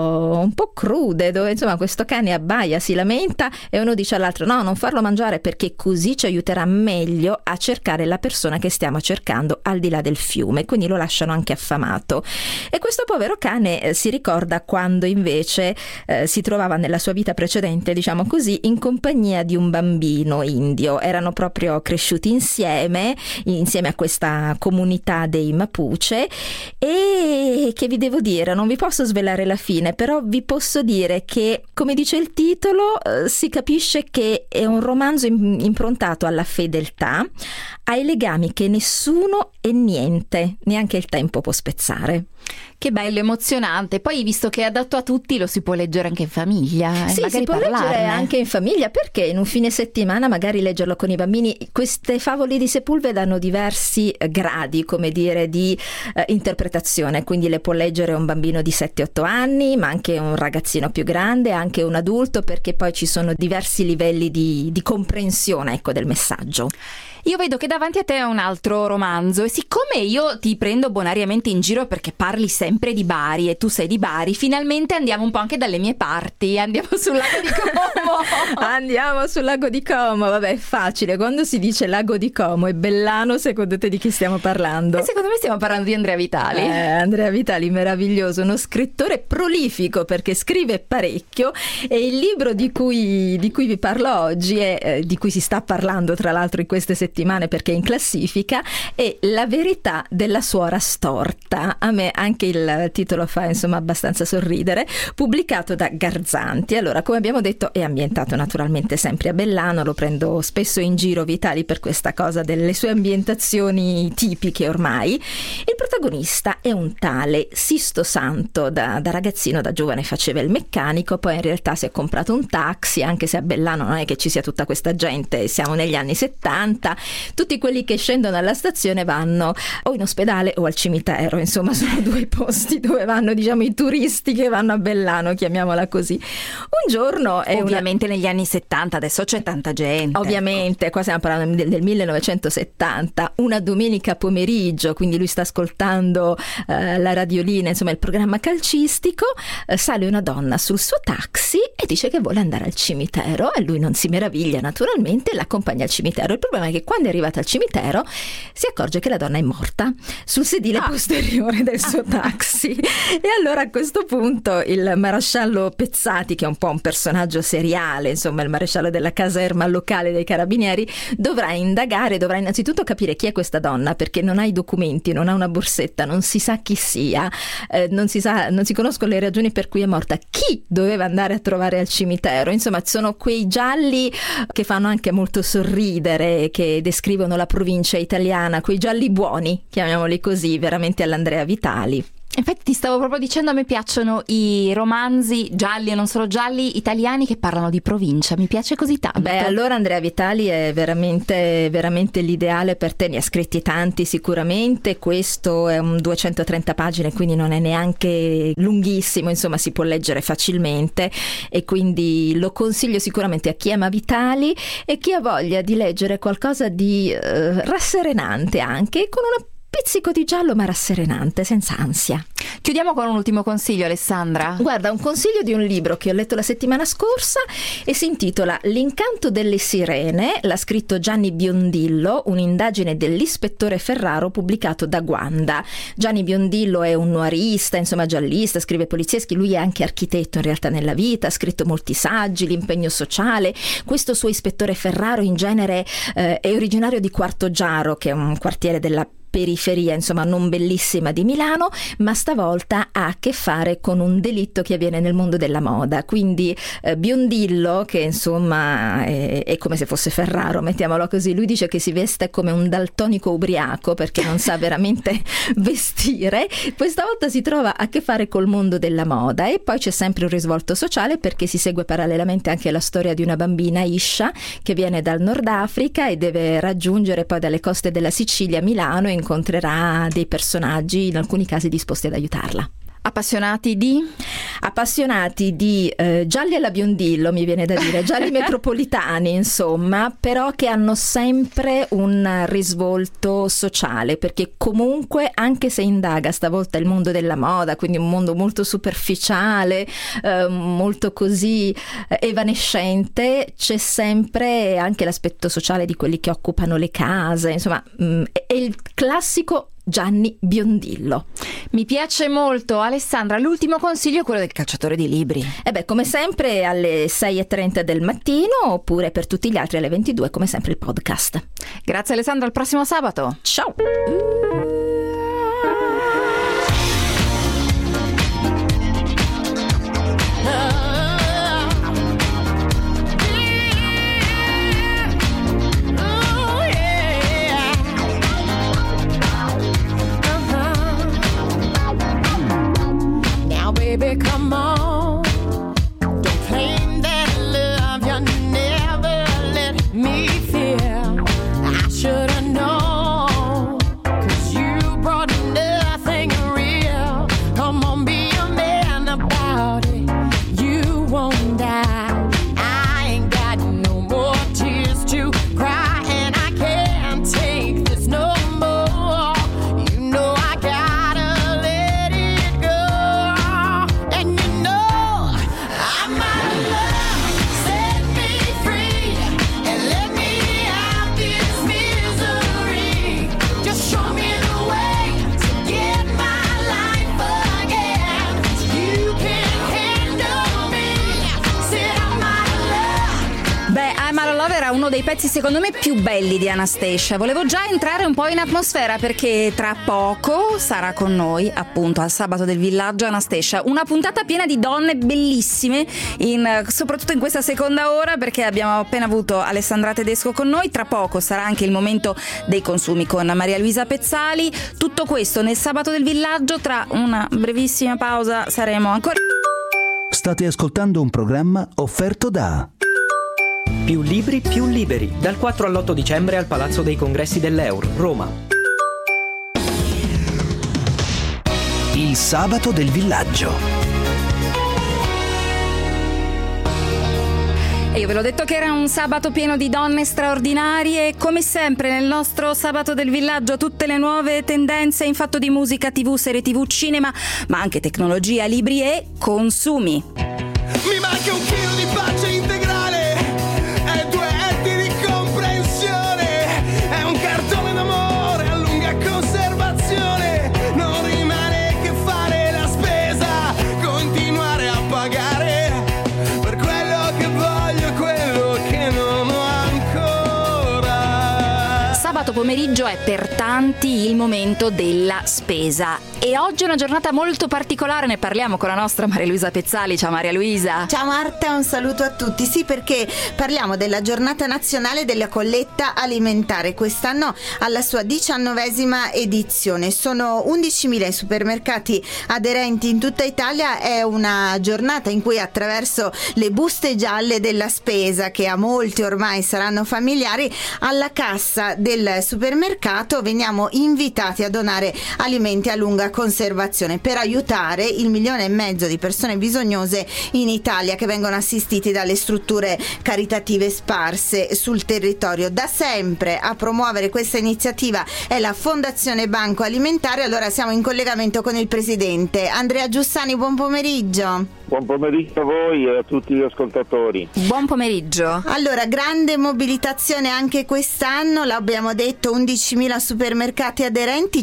W: po' crude, dove insomma questo cane abbaia, si lamenta e uno dice all'altro: no, non farlo mangiare perché così ci aiuterà meglio a cercare la persona che stiamo cercando al di là del fiume, quindi lo lasciano anche affamato. E questo povero cane si ricorda quando invece si trovava nella sua vita precedente, diciamo così, in compagnia di un bambino indio. erano proprio cresciuti insieme a questa comunità dei Mapuche, e che vi devo dire, non vi posso svelare la fine, però vi posso dire che, come dice il titolo, si capisce che è un romanzo improntato alla fedeltà, ai legami che nessuno e niente, neanche il tempo, può spezzare.
C: Che bello, emozionante. Poi, visto che è adatto a tutti, lo si può leggere anche in famiglia.
W: Sì, si può leggere anche in famiglia, perché in un fine settimana magari leggerlo con i bambini. Queste favole di Sepulveda hanno diversi gradi, come dire, di interpretazione, quindi le può leggere un bambino di 7-8 anni, ma anche un ragazzino più grande, anche un adulto, perché poi ci sono diversi livelli di comprensione, ecco, del messaggio.
C: Io vedo che davanti a te è un altro romanzo, e siccome io ti prendo bonariamente in giro perché parli sempre di Bari e tu sei di Bari, finalmente andiamo un po' anche dalle mie parti, andiamo sul lago di Como.
W: Andiamo sul lago di Como, vabbè, è facile, quando si dice lago di Como e Bellano, secondo te di chi stiamo parlando?
C: E secondo me stiamo parlando di Andrea Vitali.
W: Andrea Vitali, meraviglioso, uno scrittore prolifico perché scrive parecchio, e il libro di cui vi parlo oggi, di cui si sta parlando tra l'altro in queste settimane perché è in classifica, è La verità della suora storta. A me anche il titolo fa insomma abbastanza sorridere, pubblicato da Garzanti. Allora, come abbiamo detto, è ambientato naturalmente sempre a Bellano, lo prendo spesso in giro Vitali per questa cosa delle sue ambientazioni tipiche ormai. Il protagonista è un tale Sisto Santo, da ragazzino, da giovane faceva il meccanico, poi in realtà si è comprato un taxi, anche se a Bellano non è che ci sia tutta questa gente, siamo negli anni 70, tutti quelli che scendono alla stazione vanno o in ospedale o al cimitero, insomma sono due posti dove vanno, diciamo, i turisti che vanno a Bellano, chiamiamola così. Un giorno è
C: ovviamente negli anni 70, adesso c'è tanta gente.
W: Ovviamente, qua stiamo parlando del 1970, una domenica pomeriggio, quindi lui sta ascoltando la radiolina, insomma il programma calcistico, sale una donna sul suo taxi e dice che vuole andare al cimitero, e lui non si meraviglia naturalmente, l'accompagna al cimitero. Il problema è che quando è arrivata al cimitero si accorge che la donna è morta sul sedile posteriore del suo taxi, e allora a questo punto il maresciallo Pezzati, che è un po' un personaggio seriale, insomma il maresciallo della caserma locale dei carabinieri, dovrà indagare, dovrà innanzitutto capire chi è questa donna, perché non ha i documenti, non ha una borsetta, non si sa chi sia, non si conoscono le ragioni per cui è morta, chi doveva andare a trovare al cimitero. Insomma, sono quei gialli che fanno anche molto sorridere, che descrivono la provincia italiana, quei gialli buoni, chiamiamoli così, veramente all'Andrea Vitali.
C: Infatti ti stavo proprio dicendo, a me piacciono i romanzi gialli e non solo gialli italiani che parlano di provincia, mi piace così tanto.
W: Beh, allora Andrea Vitali è veramente l'ideale per te, ne ha scritti tanti sicuramente, questo è un 230 pagine, quindi non è neanche lunghissimo, insomma si può leggere facilmente, e quindi lo consiglio sicuramente a chi ama Vitali e chi ha voglia di leggere qualcosa di rasserenante, anche con una pizzico di giallo ma rasserenante, senza ansia.
C: Chiudiamo con un ultimo consiglio, Alessandra.
W: Guarda, un consiglio di un libro che ho letto la settimana scorsa e si intitola L'incanto delle sirene, l'ha scritto Gianni Biondillo, un'indagine dell'ispettore Ferraro, pubblicato da Guanda. Gianni Biondillo è un noirista, insomma giallista, scrive polizieschi, lui è anche architetto in realtà nella vita, ha scritto molti saggi, l'impegno sociale. Questo suo ispettore Ferraro in genere è originario di Quartoggiaro, che è un quartiere della periferia, insomma non bellissima, di Milano, ma stavolta ha a che fare con un delitto che avviene nel mondo della moda. Quindi Biondillo, che insomma è come se fosse Ferraro, mettiamolo così, lui dice che si veste come un daltonico ubriaco perché non sa veramente vestire. Questa volta si trova a che fare col mondo della moda, e poi c'è sempre un risvolto sociale perché si segue parallelamente anche la storia di una bambina, Isha, che viene dal Nord Africa e deve raggiungere poi dalle coste della Sicilia Milano, e incontrerà dei personaggi in alcuni casi disposti ad aiutarla.
C: Appassionati di
W: gialli alla Biondillo, mi viene da dire, gialli metropolitani insomma, però che hanno sempre un risvolto sociale, perché comunque, anche se indaga stavolta il mondo della moda, quindi un mondo molto superficiale, molto così evanescente, c'è sempre anche l'aspetto sociale di quelli che occupano le case, insomma è il classico Gianni Biondillo.
C: Mi piace molto, Alessandra. L'ultimo consiglio è quello del cacciatore di libri.
W: Come sempre alle 6:30 del mattino, oppure per tutti gli altri alle 22, come sempre il podcast.
C: Grazie Alessandra, al prossimo sabato.
W: Ciao.
D: Baby, come on. Don't claim that love you never let me feel. I should've known, 'cause you brought nothing real. Come on, be a man about it. You won't die. I ain't got no more tears to cry, and I can't take this no more. You know I gotta let it go. And you know I'm out of love. Set me free and let me out this misery. Just show me the way to get my life again. You can handle me. Said I'm out of love.
C: Beh, I'm Out of Love era uno dei pezzi secondo me più belli di Anastacia. Volevo già entrare un po' in atmosfera perché tra poco sarà con noi, appunto, al Sabato del Villaggio Anastacia. Una puntata piena di donne bellissime, soprattutto in questa seconda ora, perché abbiamo appena avuto Alessandra Tedesco con noi. Tra poco sarà anche il momento dei consumi con Maria Luisa Pezzali. Tutto questo nel Sabato del Villaggio. Tra una brevissima pausa saremo ancora...
A: State ascoltando un programma offerto da
N: Più libri, più liberi. Dal 4 all'8 dicembre al Palazzo dei Congressi dell'Eur, Roma.
A: Il Sabato del Villaggio.
C: E io ve l'ho detto che era un sabato pieno di donne straordinarie. Come sempre nel nostro Sabato del Villaggio tutte le nuove tendenze in fatto di musica, TV, serie TV, cinema, ma anche tecnologia, libri e consumi.
D: Mi manca un chilo di pace integrale e 2 etti di comprensione. È un cartone d'amore a lunga conservazione. Non rimane che fare la spesa, continuare a pagare per quello che voglio e quello che non ho ancora.
C: Sabato pomeriggio è per tanti il momento della spesa. E oggi è una giornata molto particolare, ne parliamo con la nostra Maria Luisa Pezzali. Ciao Maria Luisa.
E: Ciao Marta, un saluto a tutti. Sì, perché parliamo della giornata nazionale della colletta alimentare, quest'anno alla sua 19ª edizione. Sono 11.000 i supermercati aderenti in tutta Italia. È una giornata in cui attraverso le buste gialle della spesa, che a molti ormai saranno familiari, alla cassa del supermercato veniamo invitati a donare alimenti a lunga conservazione per aiutare il 1,5 milioni di persone bisognose in Italia che vengono assistiti dalle strutture caritative sparse sul territorio. Da sempre a promuovere questa iniziativa è la Fondazione Banco Alimentare. Allora siamo in collegamento con il presidente Andrea Giussani. Buon pomeriggio.
F: Buon pomeriggio a voi e a tutti gli ascoltatori.
C: Buon pomeriggio.
E: Allora, grande mobilitazione anche quest'anno, l'abbiamo detto, 11.000 supermercati aderenti,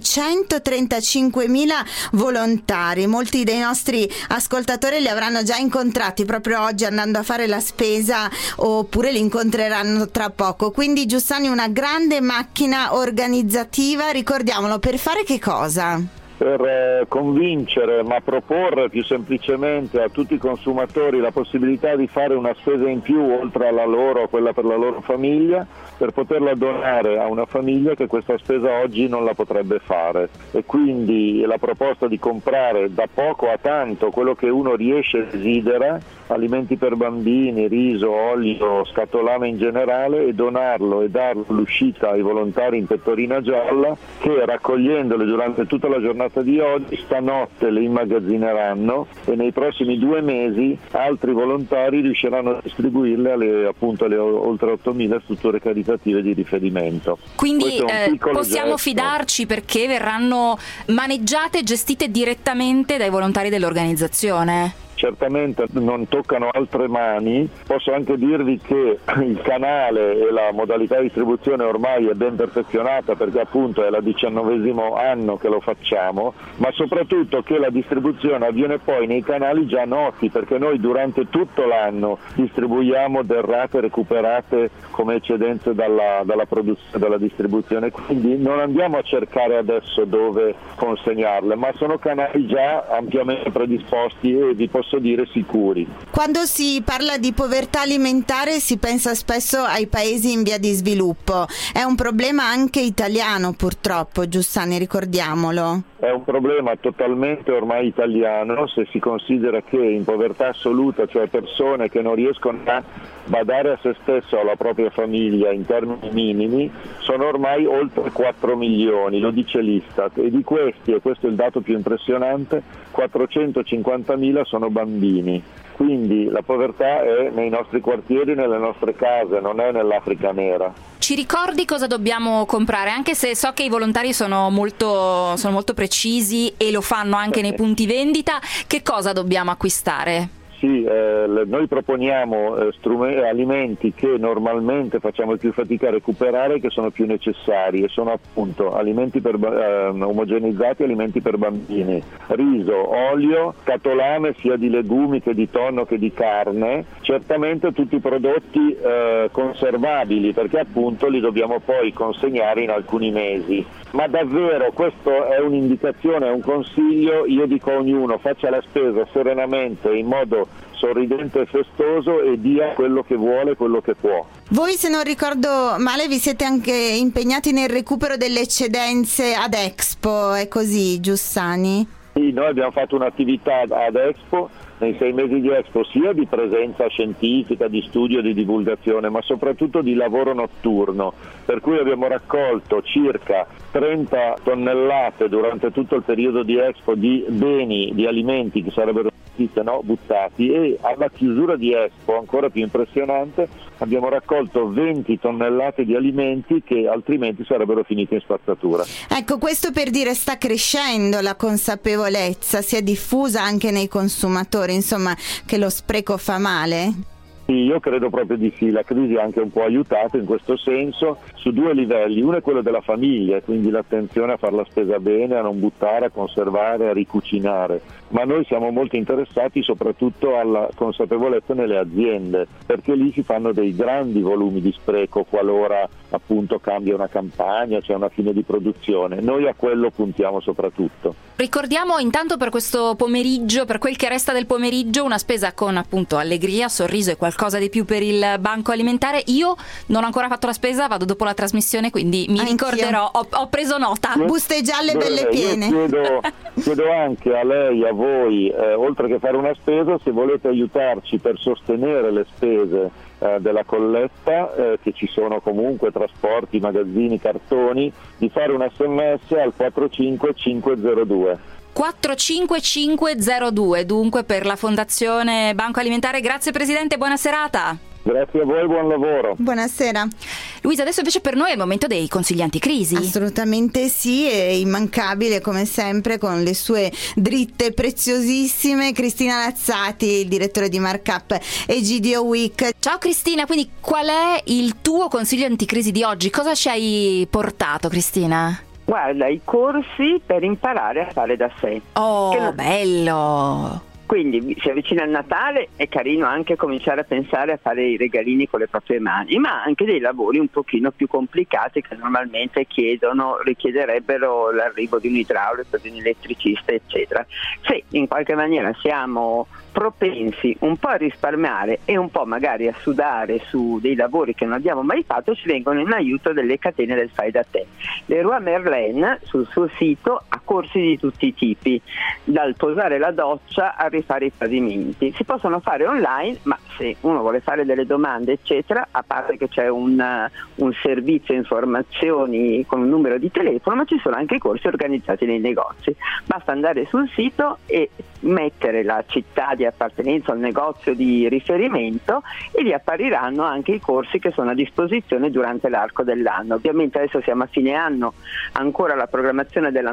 E: 135.000 volontari. Molti dei nostri ascoltatori li avranno già incontrati proprio oggi andando a fare la spesa, oppure li incontreranno tra poco. Quindi Giussani, una grande macchina organizzativa, ricordiamolo, per fare che cosa?
F: Per convincere, ma proporre più semplicemente a tutti i consumatori la possibilità di fare una spesa in più oltre alla loro, quella per la loro famiglia, per poterla donare a una famiglia che questa spesa oggi non la potrebbe fare. E quindi la proposta di comprare da poco a tanto quello che uno riesce e desidera, alimenti per bambini, riso, olio, scatolame in generale, e donarlo e darlo all'uscita ai volontari in pettorina gialla, che raccogliendole durante tutta la giornata di oggi, stanotte le immagazzineranno e nei prossimi 2 mesi altri volontari riusciranno a distribuirle alle oltre 8.000 strutture caritative di riferimento.
C: Quindi possiamo fidarci perché verranno maneggiate e gestite direttamente dai volontari dell'organizzazione?
F: certamente non toccano altre mani. Posso anche dirvi che il canale e la modalità di distribuzione ormai è ben perfezionata, perché appunto è la 19° anno che lo facciamo, ma soprattutto che la distribuzione avviene poi nei canali già noti, perché noi durante tutto l'anno distribuiamo derrate recuperate come eccedenze dalla produzione, dalla distribuzione, quindi non andiamo a cercare adesso dove consegnarle, ma sono canali già ampiamente predisposti e vi posso dire sicuri.
E: Quando si parla di povertà alimentare si pensa spesso ai paesi in via di sviluppo. È un problema anche italiano, purtroppo, Giussani, ricordiamolo.
F: È un problema totalmente ormai italiano, se si considera che in povertà assoluta, cioè persone che non riescono a badare a se stesso o alla propria famiglia in termini minimi, sono ormai oltre 4 milioni, lo dice l'Istat, e di questi, e questo è il dato più impressionante, 450.000 sono bambini. Quindi la povertà è nei nostri quartieri, nelle nostre case, non è nell'Africa nera.
C: Ci ricordi cosa dobbiamo comprare? Anche se so che i volontari sono molto precisi e lo fanno anche nei punti vendita, che cosa dobbiamo acquistare?
F: Sì, noi proponiamo alimenti che normalmente facciamo più fatica a recuperare, che sono più necessari, e sono appunto alimenti omogeneizzati, alimenti per bambini, riso, olio, scatolame sia di legumi che di tonno che di carne, certamente tutti prodotti conservabili, perché appunto li dobbiamo poi consegnare in alcuni mesi. Ma davvero questo è un'indicazione, è un consiglio, io dico a ognuno: faccia la spesa serenamente, in modo sorridente e festoso, e dia quello che vuole, quello che può.
E: Voi, se non ricordo male, vi siete anche impegnati nel recupero delle eccedenze ad Expo, è così, Giussani?
F: Sì, noi abbiamo fatto un'attività ad Expo, nei 6 mesi di Expo, sia di presenza scientifica, di studio, di divulgazione, ma soprattutto di lavoro notturno, per cui abbiamo raccolto circa 30 tonnellate durante tutto il periodo di Expo di beni, di alimenti che sarebbero buttati, e alla chiusura di Expo, ancora più impressionante, abbiamo raccolto 20 tonnellate di alimenti che altrimenti sarebbero finiti in spazzatura.
E: Ecco, questo per dire, sta crescendo la consapevolezza, si è diffusa anche nei consumatori, insomma, che lo spreco fa male?
F: Sì, io credo proprio di sì, la crisi ha anche un po' aiutato in questo senso su 2 livelli. Uno è quello della famiglia, quindi l'attenzione a fare la spesa bene, a non buttare, a conservare, a ricucinare, ma noi siamo molto interessati soprattutto alla consapevolezza nelle aziende, perché lì si fanno dei grandi volumi di spreco qualora appunto cambia una campagna, c'è una fine di produzione. Noi a quello puntiamo soprattutto.
C: Ricordiamo intanto per questo pomeriggio, per quel che resta del pomeriggio, una spesa con appunto allegria, sorriso e qualcosa di più per il banco alimentare. Io non ho ancora fatto la spesa, vado dopo la trasmissione, quindi mi ricorderò, ho preso nota.
E: Buste gialle belle piene.
F: Io chiedo anche a lei, a voi, oltre che fare una spesa, se volete aiutarci per sostenere le spese della colletta, che ci sono comunque trasporti, magazzini, cartoni, di fare un SMS al 45502.
C: 45502, dunque, per la Fondazione Banco Alimentare. Grazie Presidente, buona serata.
F: Grazie a voi, buon lavoro.
E: Buonasera.
C: Luisa, adesso invece per noi è il momento dei consigli anticrisi.
E: Assolutamente sì, è immancabile come sempre con le sue dritte preziosissime Cristina Lazzati, il direttore di Markup Egidio Week.
C: Ciao Cristina, quindi qual è il tuo consiglio anticrisi di oggi? Cosa ci hai portato, Cristina?
G: Guarda, i corsi per imparare a fare da sé.
C: Oh, bello!
G: Quindi si avvicina il Natale, è carino anche cominciare a pensare a fare i regalini con le proprie mani, ma anche dei lavori un pochino più complicati che normalmente richiederebbero l'arrivo di un idraulico, di un elettricista, eccetera. Se in qualche maniera siamo propensi un po' a risparmiare e un po' magari a sudare su dei lavori che non abbiamo mai fatto, ci vengono in aiuto delle catene del fai da te. Leroy Merlin sul suo sito ha corsi di tutti i tipi, dal posare la doccia a rifare i pavimenti. Si possono fare online, ma se uno vuole fare delle domande eccetera, a parte che c'è un servizio informazioni con un numero di telefono, ma ci sono anche i corsi organizzati nei negozi. Basta andare sul sito e mettere la città di appartenenza al negozio di riferimento e gli appariranno anche i corsi che sono a disposizione durante l'arco dell'anno. Ovviamente adesso siamo a fine anno, ancora la programmazione dell'anno prossimo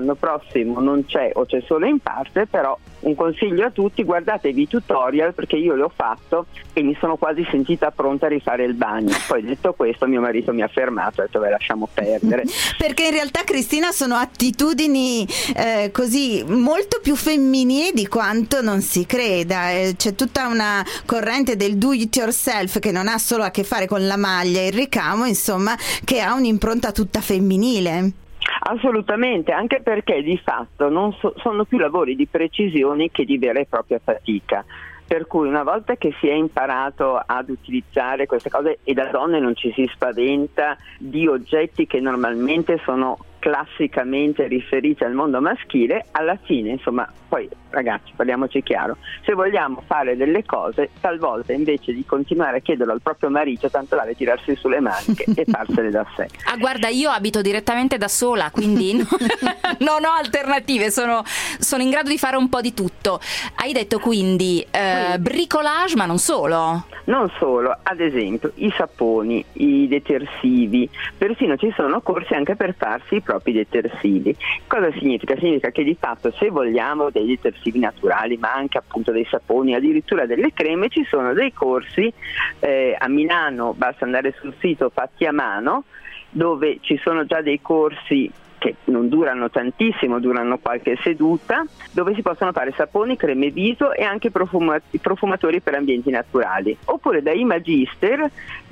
G: prossimo non c'è o c'è solo in parte, però un consiglio a tutti: guardatevi i tutorial, perché io l'ho fatto e mi sono quasi sentita pronta a rifare il bagno. Poi detto questo, mio marito mi ha fermato e ha detto lasciamo perdere.
E: Perché in realtà, Cristina, sono attitudini così molto più femminili di quanto non si creda. C'è tutta una corrente del do it yourself che non ha solo a che fare con la maglia e il ricamo, insomma, che ha un'impronta tutta femminile.
G: Assolutamente, anche perché di fatto non sono più lavori di precisione che di vera e propria fatica. Per cui una volta che si è imparato ad utilizzare queste cose, e da donne non ci si spaventa di oggetti che normalmente sono classicamente riferiti al mondo maschile, alla fine, insomma, poi ragazzi, parliamoci chiaro, se vogliamo fare delle cose, talvolta invece di continuare a chiederlo al proprio marito, tanto vale tirarsi sulle maniche e farsene da sé.
C: Ah, guarda, io abito direttamente da sola, quindi non ho alternative, sono in grado di fare un po' di tutto. Hai detto quindi bricolage, ma non solo.
G: Non solo, ad esempio i saponi, i detersivi, persino ci sono corsi anche per farsi i propri detersivi. Cosa significa? Significa che di fatto, se vogliamo dei detersivi naturali, ma anche appunto dei saponi, addirittura delle creme, ci sono dei corsi a Milano, basta andare sul sito Fatti a Mano, dove ci sono già dei corsi che non durano tantissimo, durano qualche seduta, dove si possono fare saponi, creme viso e anche profumatori per ambienti naturali. Oppure da iMagister,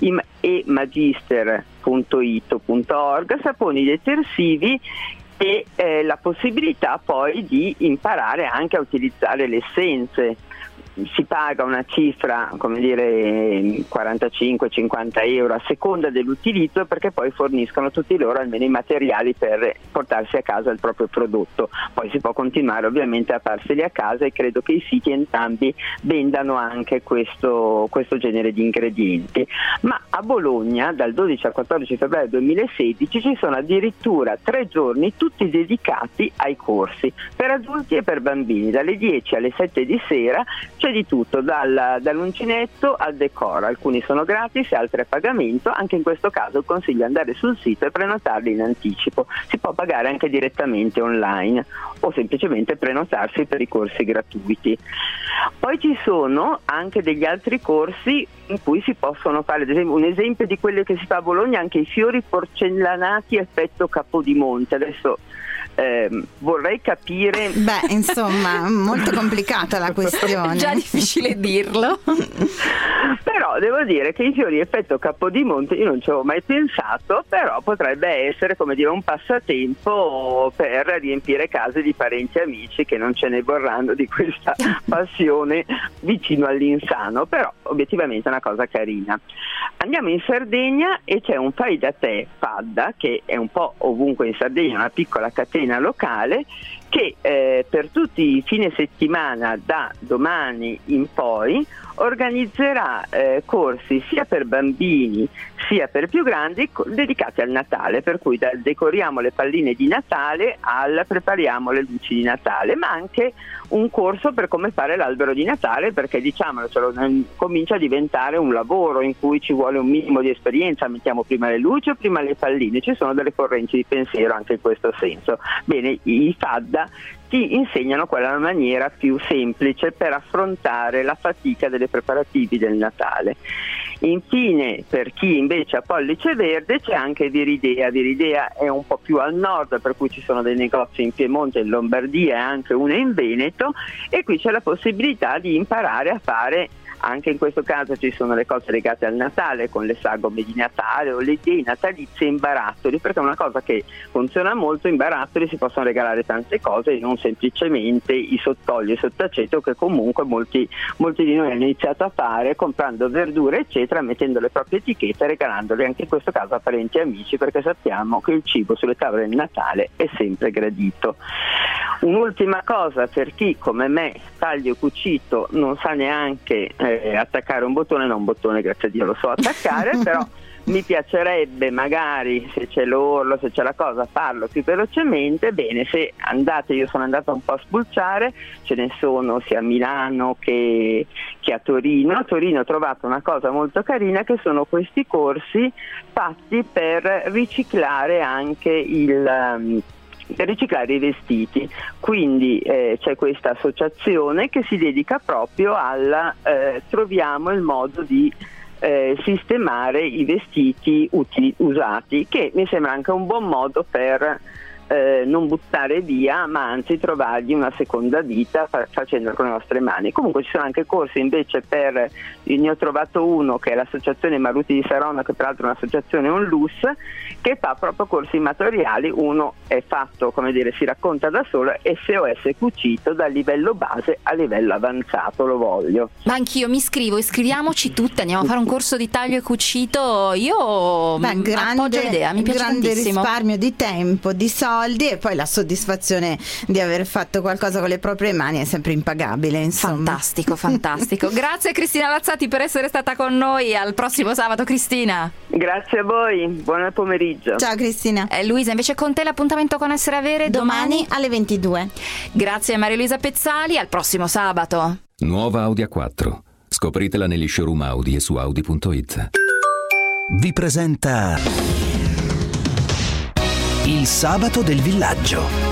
G: magister.it.org, saponi detersivi e la possibilità poi di imparare anche a utilizzare le essenze. Si paga una cifra, come dire 45-50 euro a seconda dell'utilizzo, perché poi forniscono tutti loro almeno i materiali per portarsi a casa il proprio prodotto. Poi si può continuare ovviamente a farseli a casa, e credo che i siti entrambi vendano anche questo genere di ingredienti. Ma a Bologna dal 12 al 14 febbraio 2016 ci sono addirittura 3 giorni tutti dedicati ai corsi per adulti e per bambini, dalle 10 alle 7 di sera. C'è di tutto, dall'uncinetto al decoro, alcuni sono gratis e altri a pagamento. Anche in questo caso consiglio di andare sul sito e prenotarli in anticipo. Si può pagare anche direttamente online o semplicemente prenotarsi per i corsi gratuiti. Poi ci sono anche degli altri corsi in cui si possono fare, ad esempio, un esempio di quello che si fa a Bologna, anche i fiori porcellanati effetto Capodimonte. Adesso vorrei capire.
E: Beh, insomma, molto complicata la questione.
C: Già difficile dirlo.
G: Però devo dire che i fiori effetto Capodimonte io non ci avevo mai pensato, però potrebbe essere, come dire, un passatempo per riempire case di parenti e amici che non ce ne vorranno di questa passione vicino all'insano. Però obiettivamente è una cosa carina. Andiamo in Sardegna e c'è un fai da te, Fadda, che è un po' ovunque in Sardegna, una piccola catena locale che per tutti i fine settimana da domani in poi organizzerà corsi sia per bambini sia per più grandi dedicati al Natale, per cui decoriamo le palline di Natale al prepariamo le luci di Natale, ma anche un corso per come fare l'albero di Natale, perché diciamocelo, comincia a diventare un lavoro in cui ci vuole un minimo di esperienza. Mettiamo prima le luci o prima le palline? Ci sono delle correnti di pensiero anche in questo senso. Bene, i Fadda ti insegnano quella maniera più semplice per affrontare la fatica dei preparativi del Natale. Infine, per chi invece ha pollice verde, c'è anche Viridea. Viridea è un po' più al nord, per cui ci sono dei negozi in Piemonte, in Lombardia e anche uno in Veneto, e qui c'è la possibilità di imparare a fare. Anche in questo caso ci sono le cose legate al Natale, con le sagome di Natale o le idee natalizie in barattoli, perché è una cosa che funziona molto. In barattoli si possono regalare tante cose e non semplicemente i sottogli e sottaceto, che comunque molti di noi hanno iniziato a fare comprando verdure eccetera, mettendo le proprie etichette e regalandole anche in questo caso a parenti e amici, perché sappiamo che il cibo sulle tavole del Natale è sempre gradito. Un'ultima cosa per chi come me taglio cucito non sa neanche attaccare un bottone, non un bottone, grazie a Dio lo so attaccare, però mi piacerebbe magari, se c'è l'orlo, se c'è la cosa, farlo più velocemente. Bene, se andate, io sono andata un po' a spulciare, ce ne sono sia a Milano che a Torino. A Torino ho trovato una cosa molto carina, che sono questi corsi fatti per riciclare anche riciclare i vestiti. Quindi c'è questa associazione che si dedica proprio alla troviamo il modo di sistemare i vestiti usati, che mi sembra anche un buon modo per non buttare via, ma anzi trovargli una seconda vita facendolo con le nostre mani. Comunque ci sono anche corsi invece ne ho trovato uno che è l'associazione Maruti di Saronno, che peraltro è un'associazione Onlus, che fa proprio corsi materiali. Uno è fatto, come dire, si racconta da solo, SOS cucito dal livello base a livello avanzato, lo voglio.
C: Ma anch'io mi iscrivo, iscriviamoci tutte, andiamo a fare un corso di taglio e cucito. Io appoggio l'idea, mi piace
E: grande
C: tantissimo.
E: Risparmio di tempo, di soldi, e poi la soddisfazione di aver fatto qualcosa con le proprie mani è sempre impagabile, insomma.
C: Fantastico. Grazie Cristina Lazzati per essere stata con noi. Al prossimo sabato, Cristina.
G: Grazie a voi, buon pomeriggio.
E: Ciao Cristina.
C: Luisa, invece con te l'appuntamento con Essere Avere
E: domani alle 22.
C: Grazie a Maria Luisa Pezzali, al prossimo sabato.
I: Nuova Audi A4. Scopritela negli showroom Audi e su Audi.it.
A: Vi presenta Il sabato del villaggio.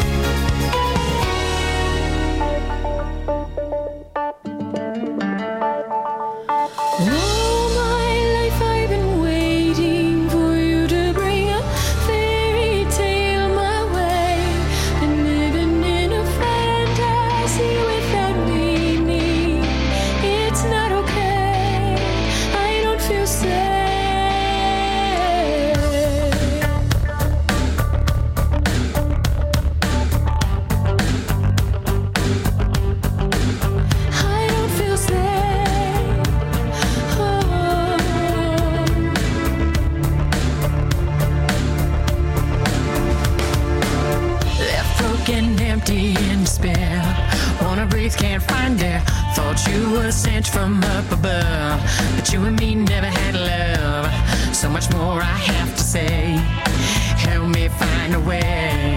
D: Sent from up above, but you and me never had love. So much more I have to say. Help me find a way.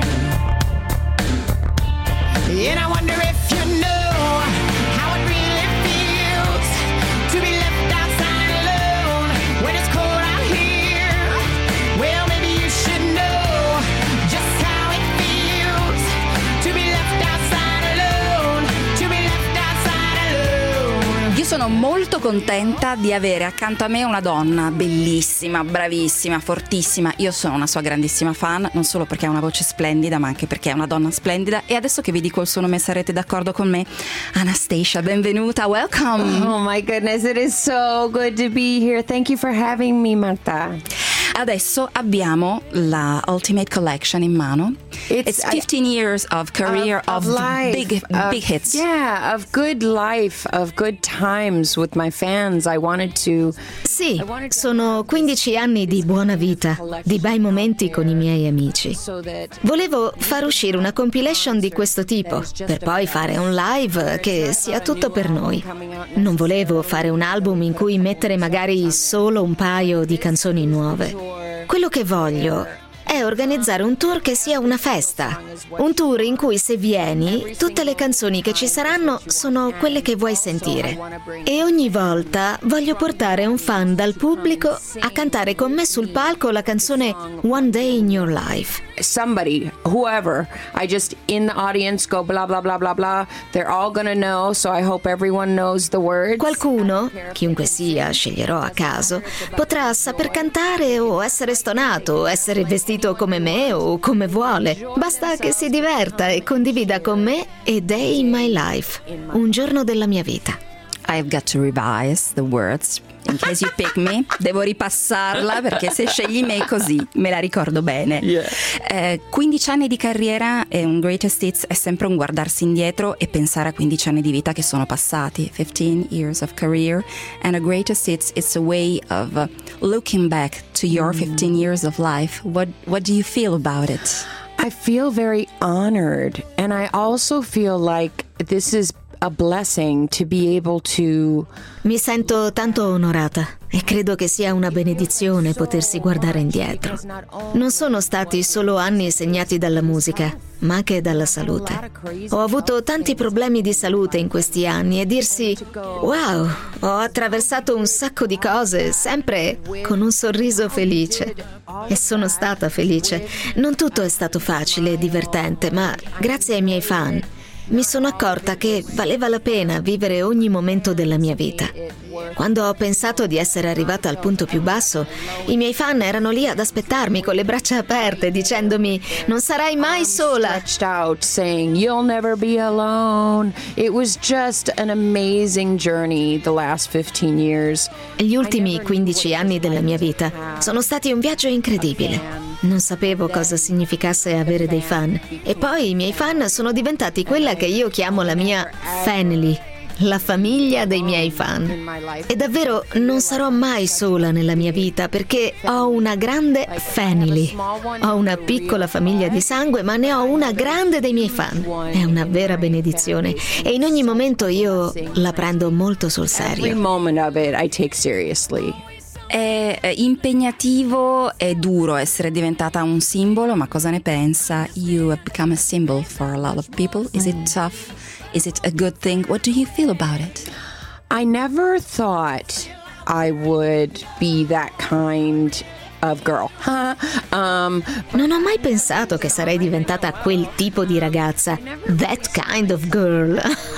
D: And I wonder if you know how it really feels to be left outside alone when it's cold out here. Well, maybe you should know just how it feels to be left outside alone, to be left outside alone.
C: Io sono molto contenta di avere accanto a me una donna bellissima, bravissima, fortissima. Io sono una sua grandissima fan, non solo perché ha una voce splendida, ma anche perché è una donna splendida. E adesso che vi dico il suo nome sarete d'accordo con me. Anastasia, benvenuta, welcome.
H: Oh my goodness, it is so good to be here. Thank you for having me, Marta.
C: Adesso abbiamo la Ultimate Collection in mano. It's 15 years of career of
H: life,
C: big hits.
H: Yeah, of good life, of good times with my fans. I wanted to.
J: Sì, sono 15 anni di buona vita, di bei momenti con i miei amici. Volevo far uscire una compilation di questo tipo, per poi fare un live che sia tutto per noi. Non volevo fare un album in cui mettere magari solo un paio di canzoni nuove. Quello che voglio è organizzare un tour che sia una festa. Un tour in cui, se vieni, tutte le canzoni che ci saranno sono quelle che vuoi sentire. E ogni volta voglio portare un fan dal pubblico a cantare con me sul palco la canzone One Day in Your Life.
H: Somebody, whoever, I just in the audience go blah blah blah blah blah. They're all gonna know, so I hope everyone knows the words.
J: Qualcuno, chiunque sia, sceglierò a caso, potrà saper cantare o essere stonato, essere vestito come me o come vuole. Basta che si diverta e condivida con me A Day in My Life, un giorno della mia vita.
C: I've got to revise the words in case you pick me. Devo ripassarla perché se scegli me così me la ricordo bene. 15 anni di carriera e un greatest hits è sempre un guardarsi indietro e pensare a 15 anni di vita che sono passati. 15 years of career and a greatest hits, it's a way of looking back to your 15 years of life. What do you feel about it?
H: I feel very honored, and I also feel like this is a blessing to be able to.
J: Mi sento tanto onorata e credo che sia una benedizione potersi guardare indietro. Non sono stati solo anni segnati dalla musica, ma anche dalla salute. Ho avuto tanti problemi di salute in questi anni e dirsi wow, ho attraversato un sacco di cose, sempre con un sorriso felice. E sono stata felice. Non tutto è stato facile e divertente, ma grazie ai miei fan mi sono accorta che valeva la pena vivere ogni momento della mia vita. Quando ho pensato di essere arrivata al punto più basso, i miei fan erano lì ad aspettarmi con le braccia aperte, dicendomi non sarai mai sola.
H: Out saying you'll never be alone. It was just an amazing journey the last 15 years.
J: Gli ultimi 15 anni della mia vita sono stati un viaggio incredibile. Non sapevo cosa significasse avere dei fan. E poi i miei fan sono diventati quella che io chiamo la mia family, la famiglia dei miei fan. E davvero non sarò mai sola nella mia vita perché ho una grande family. Ho una piccola famiglia di sangue, ma ne ho una grande dei miei fan. È una vera benedizione e in ogni momento io la prendo molto sul serio.
H: Every moment of it I take seriously.
C: È impegnativo e duro essere diventata un simbolo, ma cosa ne pensa? You have become a symbol for a lot of people. Is it tough? Is it a good thing? What do you feel about it?
H: I never thought I would be that kind of girl.
J: Non ho mai pensato che sarei diventata quel tipo di ragazza. That kind of girl.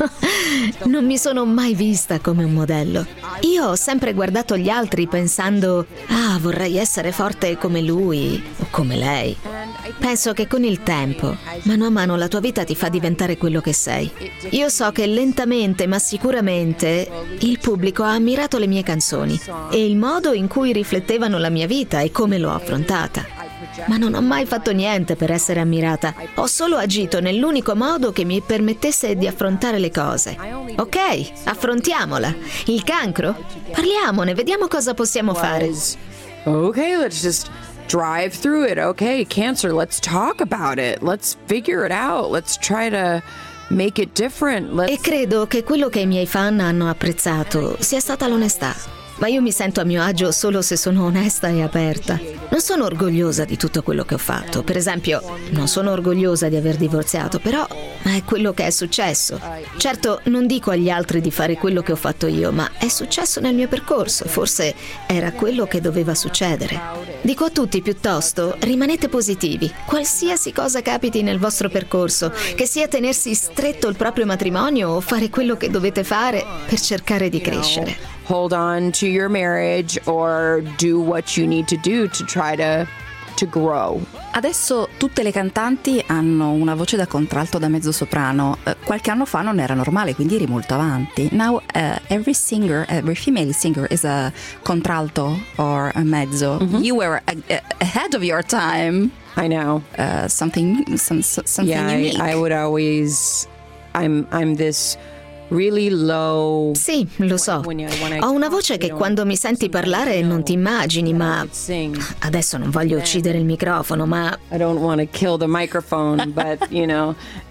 J: Non mi sono mai vista come un modello. Io ho sempre guardato gli altri pensando vorrei essere forte come lui o come lei. Penso che con il tempo, mano a mano, la tua vita ti fa diventare quello che sei. Io so che lentamente ma sicuramente il pubblico ha ammirato le mie canzoni e il modo in cui riflettevano la mia vita e come l'ho affrontata. Ma non ho mai fatto niente per essere ammirata. Ho solo agito nell'unico modo che mi permettesse di affrontare le cose. Ok, affrontiamola. Il cancro? Parliamone, vediamo cosa possiamo fare.
H: Ok, let's just drive through it. Okay, cancer, let's talk about it. Let's figure it out. Let's try to make it different.
J: E credo che quello che i miei fan hanno apprezzato sia stata l'onestà. Ma io mi sento a mio agio solo se sono onesta e aperta. Non sono orgogliosa di tutto quello che ho fatto. Per esempio, non sono orgogliosa di aver divorziato, però è quello che è successo. Certo, non dico agli altri di fare quello che ho fatto io, ma è successo nel mio percorso. Forse era quello che doveva succedere. Dico a tutti piuttosto, rimanete positivi. Qualsiasi cosa capiti nel vostro percorso, che sia tenersi stretto il proprio matrimonio o fare quello che dovete fare per cercare di crescere.
H: Hold on to your marriage or do what you need to do to try to grow.
C: Adesso tutte le cantanti hanno una voce da contralto, da mezzo soprano. Qualche anno fa non era normale, quindi eri molto avanti. Now every female singer is a contralto or a mezzo. Mm-hmm. You were ahead of your time.
H: I know.
C: Something unique.
H: I would always. I'm this. Really low.
J: Sì, lo so. Ho una voce che quando mi senti parlare non ti immagini, ma adesso non voglio uccidere il microfono, ma
H: I don't want to kill the microphone, but you know.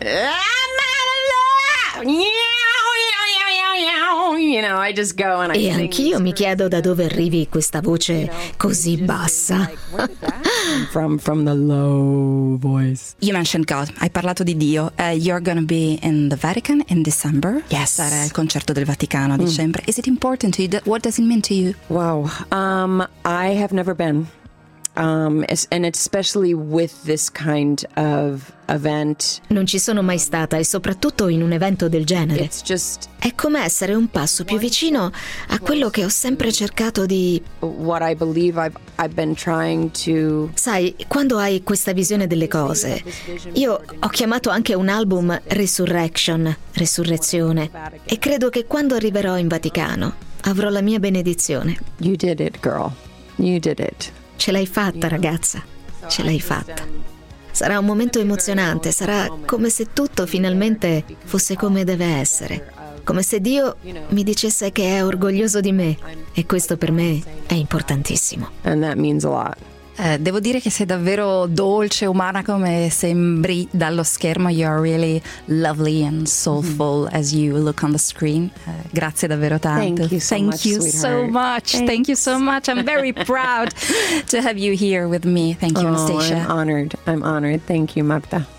H: You know, I just go and I
J: E anch'io mi chiedo da dove arrivi questa voce così bassa.
H: From the low voice.
C: You mentioned God. Hai parlato di Dio. You're gonna be in the Vatican in December.
H: Yes.
C: Sarà il concerto del Vaticano a dicembre. Is it important to you? What does it mean to you?
H: Wow. I have never been. And especially with this kind of event.
J: Non ci sono mai stata, e soprattutto in un evento del genere.
H: It's just.
J: È come essere un passo più vicino a quello che ho sempre cercato di.
H: What I believe I've been trying to.
J: Sai, quando hai questa visione delle cose, io ho chiamato anche un album Resurrection, Resurrezione, e credo che quando arriverò in Vaticano avrò la mia benedizione.
H: You did it, girl. You did it.
J: Ce l'hai fatta, ragazza, ce l'hai fatta. Sarà un momento emozionante, sarà come se tutto finalmente fosse come deve essere, come se Dio mi dicesse che è orgoglioso di me, e questo per me è importantissimo.
H: And that means a lot.
C: Devo dire che sei davvero dolce, umana come sembri dallo schermo. You're really lovely and soulful as you look on the screen. Grazie davvero tanto.
H: Thank you so much, sweetheart.
C: Thank you so much. I'm very proud to have you here with me. Thank you, Anastasia.
H: I'm honored. Thank you, Magda.